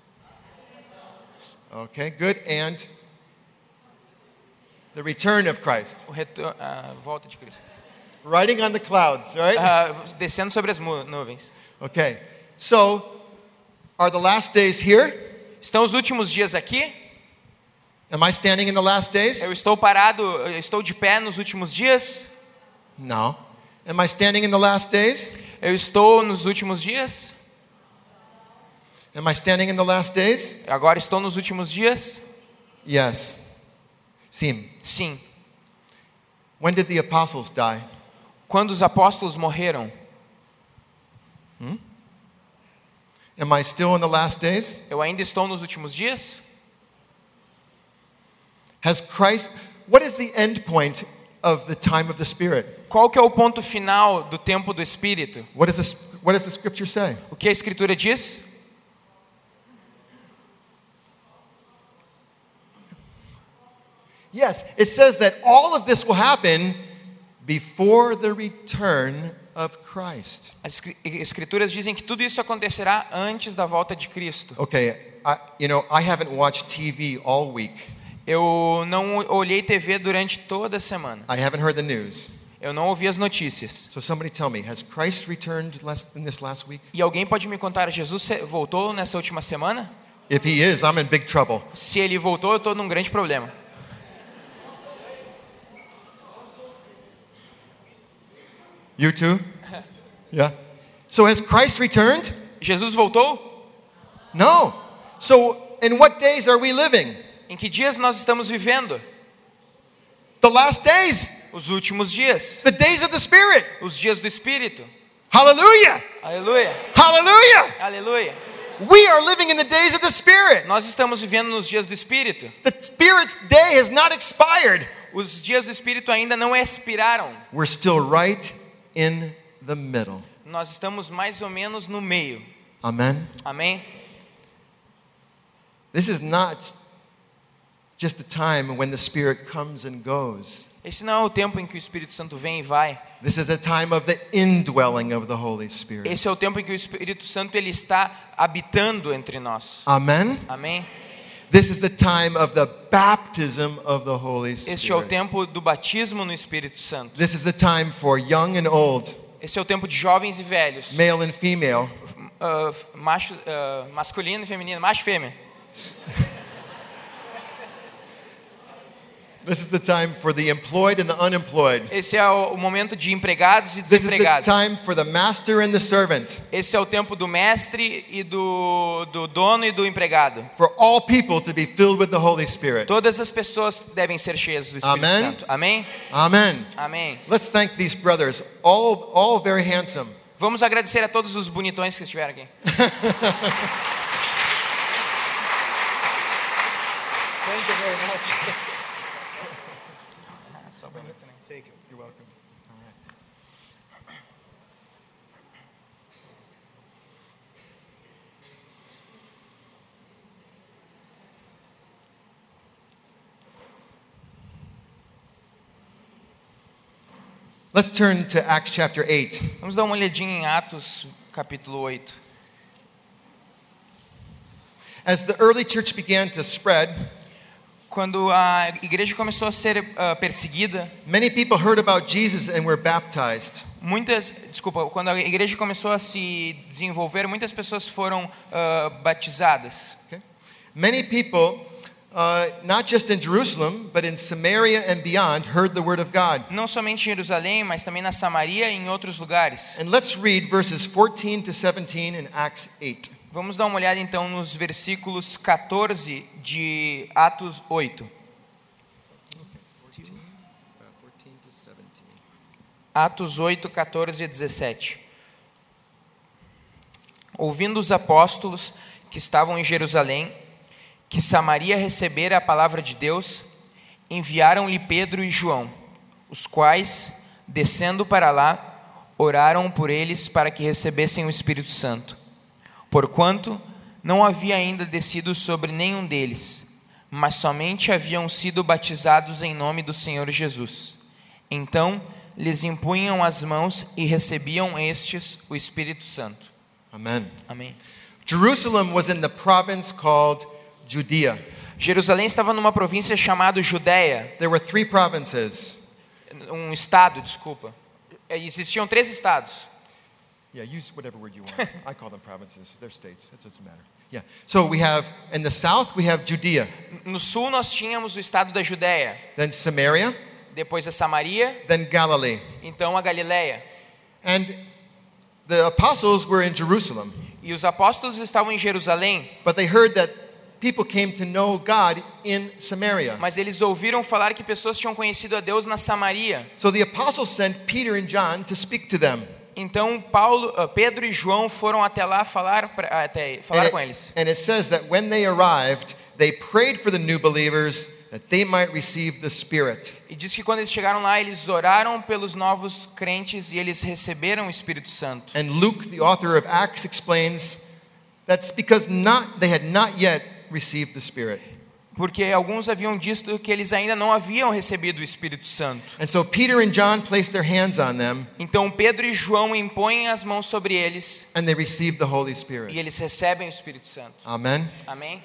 Okay, good. And? The return of Christ. A volta de Cristo. Riding on the clouds, right? Descendo sobre as nuvens. Okay. So, are the last days here? Estão os últimos dias aqui? Am I standing in the last days? Eu estou de pé nos últimos dias? No. Am I standing in the last days? Eu estou nos últimos dias? Am I standing in the last days? Agora estou nos últimos dias? Yes. Sim. Sim. When did the apostles die? Quando os apóstolos morreram? Am I still in the last days? Eu ainda estou nos últimos dias? Has Christ, what is the end point of the time of the Spirit? Qual que é o ponto final do tempo do Espírito? What does the scripture say? O que a Escritura diz? Yes, it says that all of this will happen before the return of Christ. As Escrituras dizem que tudo isso acontecerá antes da volta de Cristo. Okay, I haven't watched TV all week. Eu não olhei TV durante toda a semana. I haven't heard the news. Eu não ouvi as notícias. So somebody tell me, has Christ returned in this last week? E alguém pode me contar, Jesus voltou nessa última semana? If he is, I'm in big trouble. Se ele voltou, eu estou num grande problema. You too? Yeah. So has Christ returned? Jesus voltou? No. So in what days are we living? Em que dias nós estamos vivendo? The last days. Os últimos dias. The days of the Spirit. Os dias do Espírito. Hallelujah. Aleluia. Hallelujah. Aleluia. We are living in the days of the Spirit. Nós estamos vivendo nos dias do Espírito. The Spirit's day has not expired. Os dias do Espírito ainda não expiraram. We're still right in the middle. Nós estamos mais ou menos no meio. Amen. Amém? This is not just a time when the Spirit comes and goes. Esse não é o tempo em que o Espírito Santo vem e vai. This is a time of the indwelling of the Holy Spirit. Esse é o tempo em que o Espírito Santo ele está habitando entre nós. Amen. Amém? This is the time of the baptism of the Holy Este é o Spirit. tempo do batismo no Espírito Santo. This is the time for young and old, Esse é o tempo de jovens e velhos. male and female, Masculino e feminino, macho e fêmea. This is the time for the employed and the unemployed. Esse é o momento de empregados e This is the desempregados. time for the master and the servant, Esse é o tempo do mestre e do dono e do empregado. for all people to be filled with the Holy Spirit. Todas as pessoas devem ser cheias do Espírito Amém? Santo. Amém? Amen. Amém. Let's thank these brothers, all very handsome. Vamos agradecer a todos os bonitões que estiveram aqui. Thank you very much. Thank you. You're welcome. Let's turn to Acts chapter 8. Vamos dar uma olhadinha em Atos capítulo 8. As the early church began to spread, Quando a igreja começou a ser perseguida, many people heard about Jesus and were baptized. quando a igreja começou a se desenvolver, muitas pessoas foram batizadas. Okay? Many people, not just in Jerusalem, but in Samaria and beyond, heard the word of God. Não somente em Jerusalém, mas também na Samaria e em outros lugares. And let's read verses 14 to 17 in Acts 8. Vamos dar uma olhada então nos versículos 14 de Atos 8. Atos 8, 14 e 17. Ouvindo os apóstolos que estavam em Jerusalém, que Samaria recebera a palavra de Deus, enviaram-lhe Pedro e João, os quais, descendo para lá, oraram por eles para que recebessem o Espírito Santo. Porquanto não havia ainda descido sobre nenhum deles, mas somente haviam sido batizados em nome do Senhor Jesus. Então lhes impunham as mãos e recebiam estes o Espírito Santo. Amen. Amém. Jerusalem was in the province called Judea. Jerusalém estava numa província chamada Judéia, There were three provinces. estado, desculpa. Existiam 3 estados. Yeah, use whatever word you want. I call them provinces. They're states. It doesn't matter. Yeah. So we have, in the south, we have Judea. No sul nós tínhamos o estado da Judéia, Then Samaria. depois a Samaria, Then Galilee. então a Galileia. And the apostles were in Jerusalem. E os apóstolos estavam em Jerusalém, But they heard that people came to know God in Samaria. mas eles ouviram falar que pessoas tinham conhecido a Deus na Samaria. So the apostles sent Peter and John to speak to them. Então Pedro e João foram até lá falar com eles. And it says that when they arrived, they prayed for the new believers that they might receive the Spirit. E diz que quando eles chegaram lá, eles oraram pelos novos crentes e eles receberam o Espírito Santo. And Luke, the author of Acts, explains that's because they had not yet received the Spirit. Porque alguns haviam dito que eles ainda não haviam recebido o Espírito Santo. And so Peter and John placed their hands on them Então Pedro e João impõem as mãos sobre eles and they received the Holy Spirit. e eles recebem o Espírito Santo. Amen. Amém?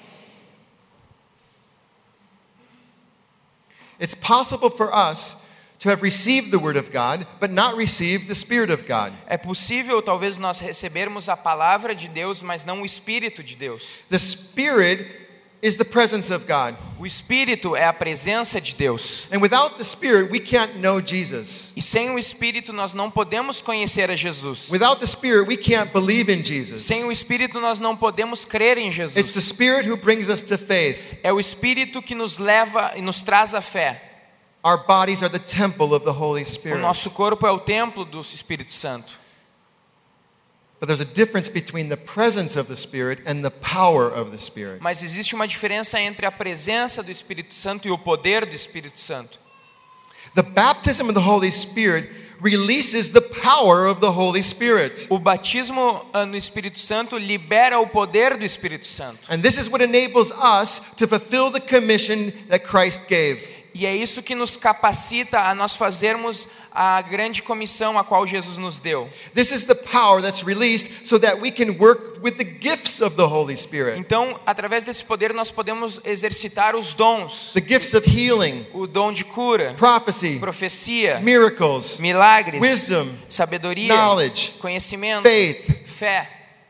It's possible for us to have received the Word of God, but not received the Spirit of God. É possível talvez nós recebermos a palavra de Deus, mas não o Espírito de Deus. The Spirit is the presence of God. O Espírito é a presença de Deus. And without the Spirit, we can't know Jesus. E sem o Espírito nós não podemos conhecer a Jesus. Without the Spirit, we can't believe in Jesus. Sem o Espírito nós não podemos crer em It's Jesus. the Spirit who brings us to faith. É o Espírito que nos leva e nos traz a fé. Our bodies are the temple of the Holy O Spirit. nosso corpo é o templo do Espírito Santo. But there's a difference between the presence of the Spirit and the power of the Spirit. Mas existe uma diferença entre a presença do Espírito Santo e o poder do Espírito Santo. The baptism of the Holy Spirit releases the power of the Holy Spirit. O batismo no Espírito Santo libera o poder do Espírito Santo. And this is what enables us to fulfill the commission that Christ gave. E é isso que nos capacita a nós fazermos a grande comissão a qual Jesus nos deu. This is the power that's released so that we can work with the gifts of the Holy Spirit. Então, através desse poder nós podemos exercitar os dons. The gifts of healing, O dom de cura, prophecy, profecia, miracles, milagres, wisdom, sabedoria, knowledge, conhecimento, faith. fé.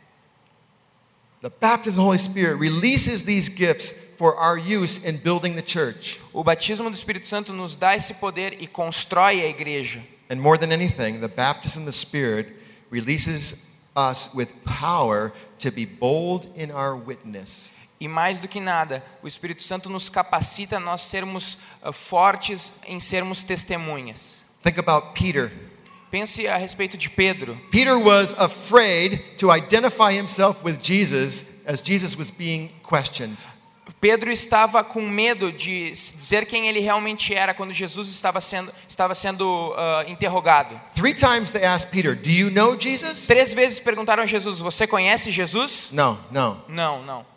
The baptism of the Holy Spirit releases these gifts for our use in building the church. O batismo do Espírito Santo nos dá esse poder e constrói a igreja. And more than anything, the baptism of the Spirit releases us with power to be bold in our witness. E mais do que nada, o Espírito Santo nos capacita a nós sermos fortes em sermos testemunhas. Think about Peter. Pense a respeito de Pedro. Peter was afraid to identify himself with Jesus as Jesus was being questioned. Pedro estava com medo de dizer quem ele realmente era quando Jesus estava sendo interrogado. 3 times they asked Peter, "Do you know Jesus?" 3 vezes perguntaram a Jesus: você conhece Jesus? No. Não.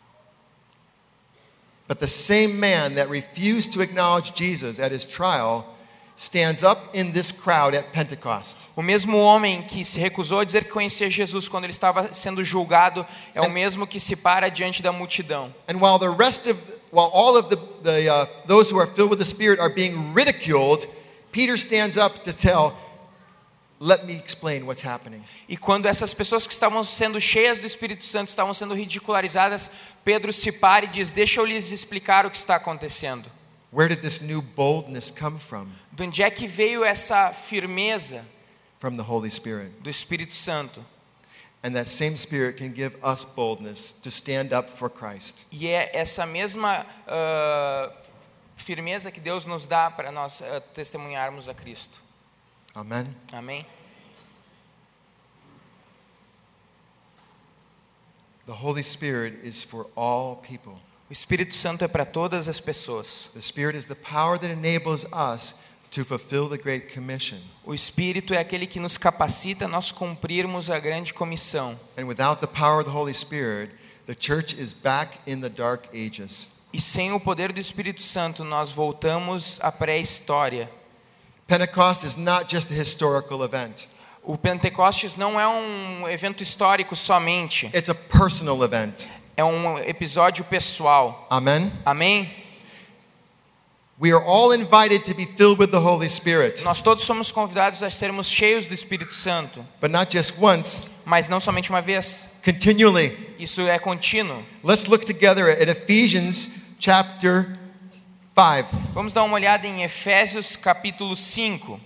But the same man that refused to acknowledge Jesus at his trial stands up in this crowd at Pentecost. O mesmo homem que se recusou a dizer que conhecia Jesus quando ele estava sendo julgado é o mesmo que se para diante da multidão. And while all of those who are filled with the Spirit are being ridiculed, Peter stands up to tell, "Let me explain what's happening." E quando essas pessoas que estavam sendo cheias do Espírito Santo estavam sendo ridicularizadas, Pedro se para e diz: deixa eu lhes explicar o que está acontecendo. Where did this new boldness come from? De onde é que veio essa firmeza? From the Holy Spirit. Do Espírito Santo. And that same Spirit can give us boldness to stand up for Christ. E é essa mesma firmeza que Deus nos dá para nós testemunharmos a Cristo. Amen. Amém? The Holy Spirit is for all people. O Espírito Santo é para todas as pessoas. The Spirit is the power that enables us to fulfill the Great Commission. O Espírito é aquele que nos capacita a nós cumprirmos a grande comissão. And without the power of the Holy Spirit, the church is back in the dark ages. E sem o poder do Espírito Santo, nós voltamos à pré-história. Pentecost is not just a historical event. O Pentecostes não é um evento histórico somente. It's a personal event. É um episódio pessoal. Amen. Amém? We are all invited to be filled with the Holy Spirit. Nós todos somos convidados a sermos cheios do Espírito Santo. But not just once, Mas não somente uma vez. continually. Isso é contínuo. Let's look together at Ephesians chapter 5. Vamos dar uma olhada em Efésios capítulo 5.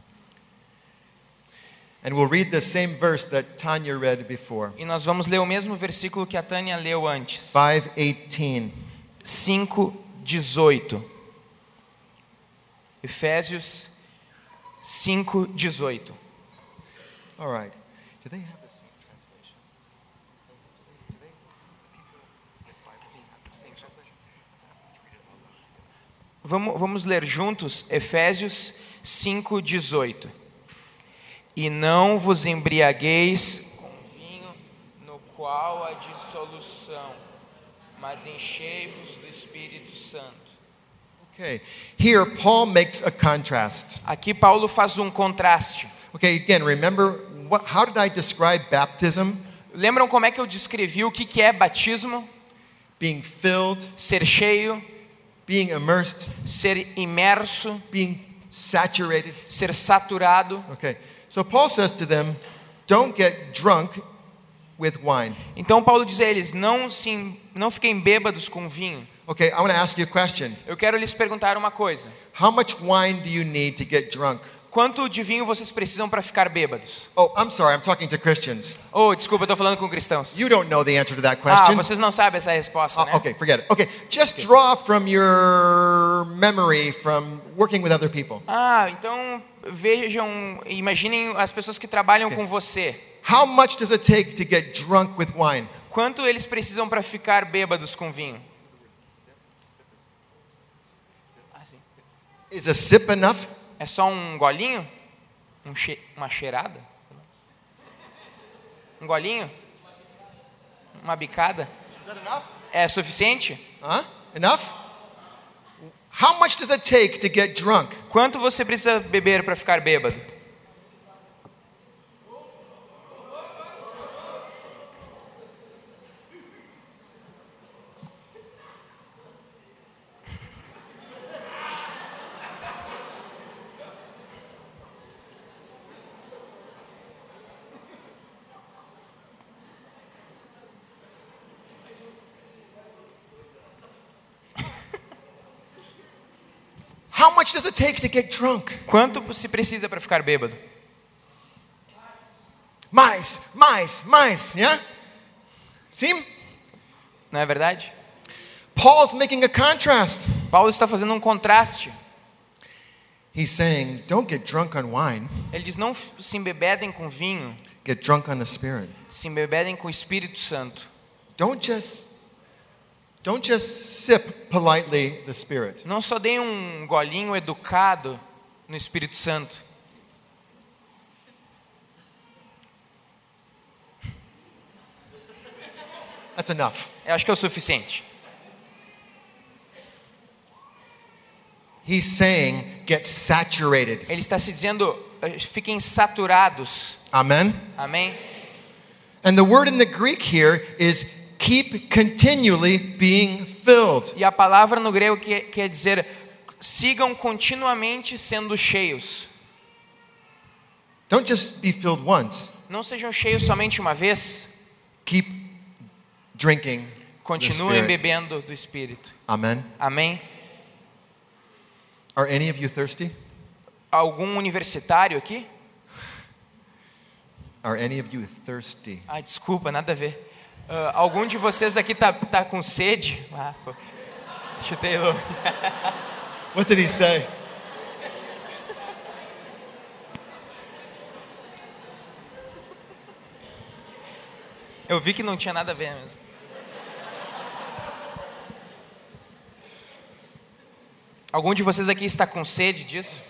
And we'll read the same verse that Tanya read before. E nós vamos ler o mesmo versículo que a Tânia leu antes. 5:18. 5:18. Efésios 5:18. All right. Do they have the same translation? Do they people get Bibles have the same translation? Let's ask them to read it out loud. Vamos ler juntos Efésios 5:18. E não vos embriagueis com vinho no qual há dissolução, mas enchei-vos do Espírito Santo. Okay. Here, Paul makes a contrast. Aqui Paulo faz um contraste. Okay, again, remember, how did I describe baptism? Lembram como é que eu descrevi o que é batismo? Being filled, Ser cheio, being immersed, ser imerso, being saturated. ser saturado. Okay, so Paul says to them, don't get drunk with wine. Então Paulo diz a eles, não fiquem bêbados com vinho. Okay, I want to ask you a question. Eu quero lhes perguntar uma coisa. How much wine do you need to get drunk? Quanto de vinho vocês precisam para ficar bêbados? Oh, I'm sorry, I'm talking to Christians. Oh, desculpa, eu estou falando com cristãos. You don't know the answer to that Ah, question. vocês não sabem essa resposta, né? Okay, forget it. Okay, just draw from your memory from working with other people. Ah, então imaginem as pessoas que trabalham com você. How much does it take to get drunk with wine? Quanto eles precisam para ficar bêbados com vinho? Is a sip enough? É só um golinho? Uma cheirada? Um golinho? Uma bicada? Is that enough? É suficiente? Huh? Enough? How much does it take to get drunk? Quanto você precisa beber para ficar bêbado? How much does it take to get drunk? Quanto se precisa para ficar bêbado? Mais, yeah? See? Não é verdade? Paul's making a contrast. Paulo está fazendo um contraste. He's saying, don't get drunk on wine, Ele diz, não se embebedem com vinho, get drunk on the Spirit. se embebedem com o Espírito Santo. Don't just sip politely the Spirit. Não só deem um golinho educado no Espírito Santo. That's enough. Eu acho que é o suficiente. He's saying, get saturated. Ele está se dizendo, fiquem saturados. Amen? Amém? And the word in the Greek here is keep continually being filled. E a palavra no grego quer dizer, sigam continuamente sendo cheios. Don't just be filled once. Não sejam cheios somente uma vez. Keep drinking the Continuem Spirit. bebendo do Espírito. Amen. Amém? Are any of you thirsty? Algum universitário aqui? Are any of you thirsty? Ah, desculpa, nada a ver. Algum de vocês aqui tá com sede? Ah, pô. Chutei louco. What did he say? Eu vi que não tinha nada a ver mesmo. Algum de vocês aqui está com sede disso?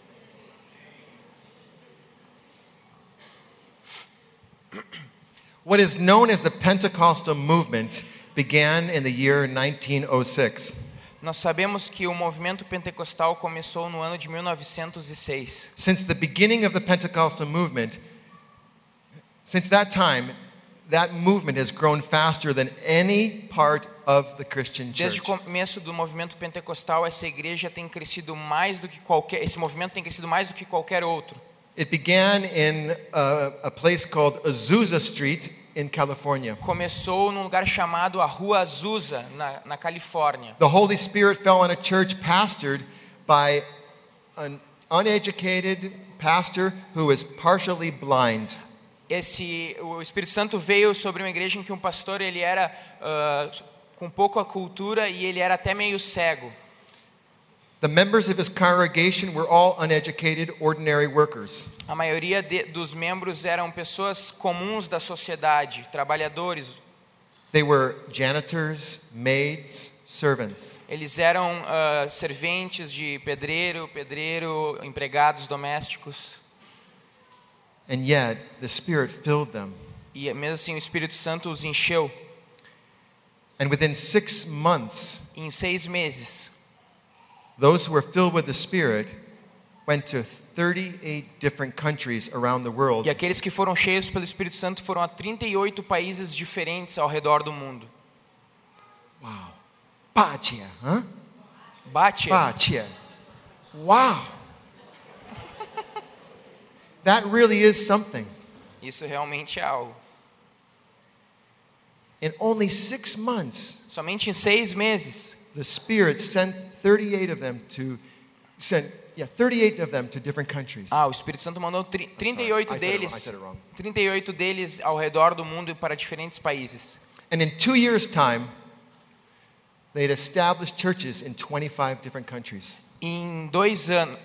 What is known as the Pentecostal movement began in the year 1906. Nós sabemos que o movimento pentecostal começou no ano de 1906. Since the beginning of the Pentecostal movement, since that time, that movement has grown faster than any part of the Christian Desde church. o começo do movimento pentecostal, essa igreja tem crescido mais do que esse movimento tem crescido mais do que qualquer outro. It began in a place called Azusa Street in California. Começou num lugar chamado a Rua Azusa, na Califórnia. The Holy Spirit fell on a church pastored by an uneducated pastor who was partially blind. O Espírito Santo veio sobre uma igreja em que um pastor ele era com pouca cultura e ele era até meio cego. The members of his congregation were all uneducated, ordinary workers. A maioria dos membros eram pessoas comuns da sociedade, trabalhadores. They were janitors, maids, servants. Eles eram serventes de pedreiro, empregados domésticos. And yet, the Spirit filled them. E mesmo assim o Espírito Santo os encheu. And within 6 months, E em 6 meses, those who were filled with the Spirit went to 38 different countries around the world. e aqueles que foram cheios pelo Espírito Santo foram a 38 países diferentes ao redor do mundo. Wow. Bachia, huh? Bate. Bachia. Wow. That really is something. Isso realmente é algo. In only 6 months, Somente em 6 meses, the Spirit sent 38 of them to different countries. o Espírito Santo mandou 38 I deles, said it wrong. 38 deles ao redor do mundo e para diferentes países. And in 2 years' time, they had established churches in 25 different countries. Em 2 anos,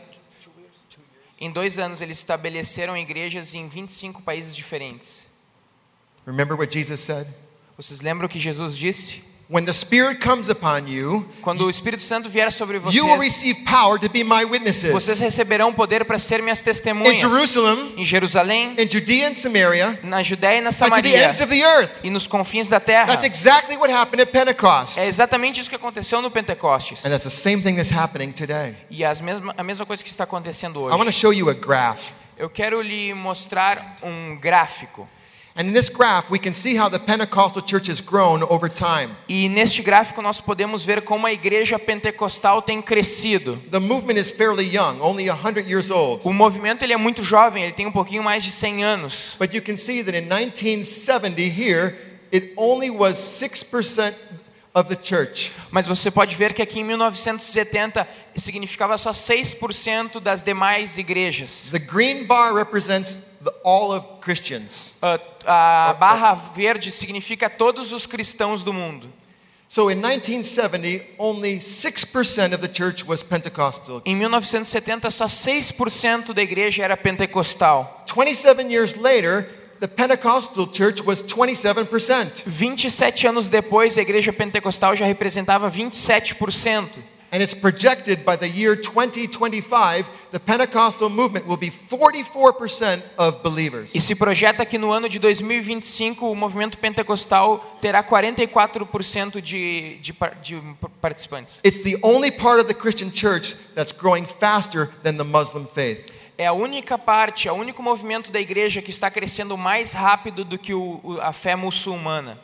eles estabeleceram igrejas em 25 países diferentes. Remember what Jesus said? Vocês lembram o que Jesus disse? When the Spirit comes upon you, Quando o Espírito Santo vier sobre you will vocês, receive power to be my witnesses. vocês receberão poder para ser minhas In testemunhas Jerusalem, em Jerusalém, in Judea and Samaria, na Judéia e na and to the Samaria ends of the earth. e nos confins da terra. That's exactly what happened at Pentecost. É exatamente isso que aconteceu no Pentecostes. And that's the same thing that's happening today. E a mesma coisa que está acontecendo I want to hoje. show you a graph. Eu quero lhe mostrar um gráfico. And in this graph, we can see how the Pentecostal church has grown over time. E neste gráfico nós podemos ver como a igreja pentecostal tem crescido. The movement is fairly young, only 100 years old. O movimento ele é muito jovem, ele tem um pouquinho mais de 100 anos. But you can see that in 1970 here, it only was 6% of the church. Mas você pode ver que aqui em 1970 significava só 6% das demais igrejas. The green bar represents all of Christians. A barra verde significa todos os cristãos do mundo. So in 1970, only 6% of the church was Pentecostal. Em 1970 só 6% da igreja era pentecostal. 27 years later, the Pentecostal church was 27%. 27 anos depois, a igreja pentecostal já representava 27%. And it's projected by the year 2025, the Pentecostal movement will be 44% of believers. E se projeta que no ano de 2025 o movimento pentecostal terá 44% de participantes. It's the only part of the Christian church that's growing faster than the Muslim faith. É a única parte, o único movimento da igreja que está crescendo mais rápido do que a fé muçulmana.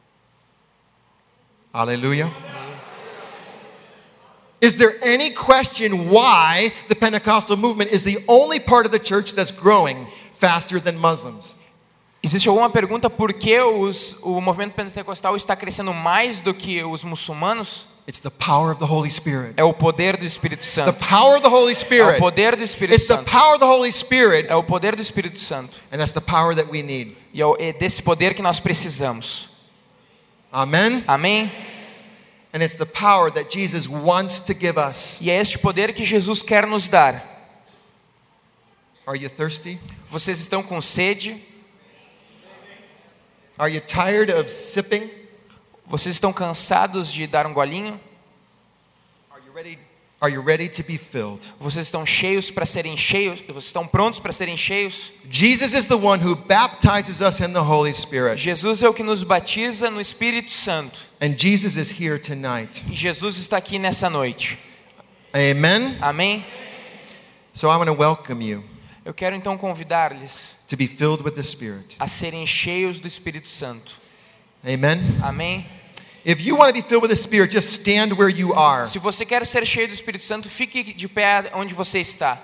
Hallelujah. Is there any question why the Pentecostal movement is the only part of the church that's growing faster than Muslims? Existe alguma pergunta por que o movimento pentecostal está crescendo mais do que os muçulmanos? It's the power of the Holy Spirit. É o poder do Espírito The Santo. power of the Holy É o Spirit. poder do Espírito It's the Santo. power of the Holy Spirit, É o poder do Espírito Santo. and that's the power that we need. E é desse poder que nós precisamos. Amen? Amém? And it's the power that Jesus wants to give us. E é este poder que Jesus quer nos dar. Are you thirsty? Vocês estão com sede? Are you tired of sipping? Vocês estão cansados de dar um golinho? Are you ready to be filled? Vocês estão cheios para serem cheios? Vocês estão prontos para serem cheios? Jesus is the one who baptizes us in the Holy Spirit. Jesus é o que nos batiza no Espírito Santo. And Jesus is here tonight. E Jesus está aqui nessa noite. Amen? Amém? So I want to welcome you Eu quero então convidar-lhes to be filled with the Spirit. a serem cheios do Espírito Santo. Amen? Amém? If you want to be filled with the Spirit, just stand where you are. Se você quer ser cheio do Espírito Santo, fique de pé onde você está.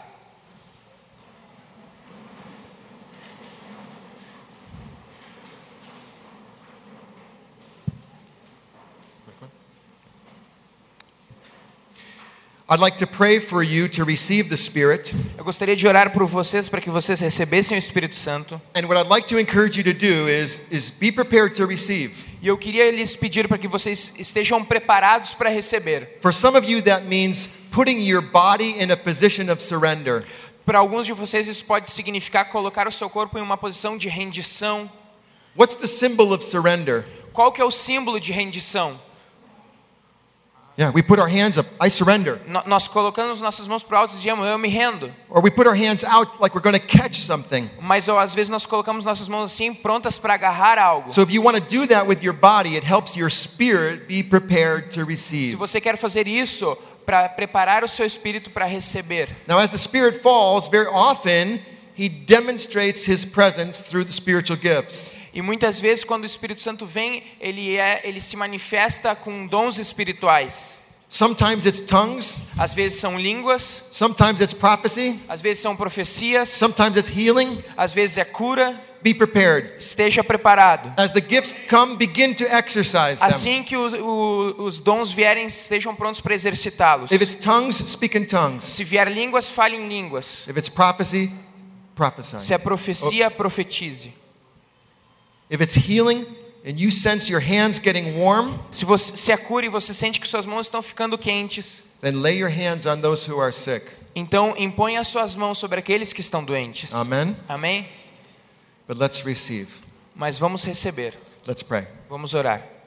I'd like to pray for you to receive the Spirit. Eu gostaria de orar por vocês para que vocês recebessem o Espírito Santo. And what I'd like to encourage you to do is be prepared to receive. E eu queria lhes pedir para que vocês estejam preparados para receber. For some of you, that means putting your body in a position of surrender. Para alguns de vocês isso pode significar colocar o seu corpo em uma posição de rendição. What's the symbol of surrender? Qual que é o símbolo de rendição? Yeah, we put our hands up. I surrender. Nós colocamos nossas mãos para o alto e dizemos, eu me rendo. Or we put our hands out like we're going to catch something. Mas às vezes nós colocamos nossas mãos assim, prontas para agarrar algo. So if you want to do that with your body, it helps your spirit be prepared to Se receive. você quer fazer isso para preparar o seu espírito para receber. Now, as the Spirit falls, very often He demonstrates His presence through the spiritual gifts. E muitas vezes quando o Espírito Santo vem, ele se manifesta com dons espirituais. Sometimes it's tongues, Às vezes são línguas, sometimes it's prophecy, às vezes são profecias, sometimes it's healing. às vezes é cura. Be prepared. Esteja preparado. As the gifts come, begin to exercise them. Assim que os dons vierem, estejam prontos para exercitá-los. If it's tongues, speak in tongues. Se vier línguas, fale em línguas. If it's prophecy, prophesy. Se é profecia, profetize. If it's healing and you sense your hands getting warm, Se é cura e você sente que suas mãos estão ficando quentes, then lay your hands on those who are sick. então imponha as suas mãos sobre aqueles que estão doentes. Amen. Amém? But let's receive. Mas vamos receber. Let's pray. Vamos orar.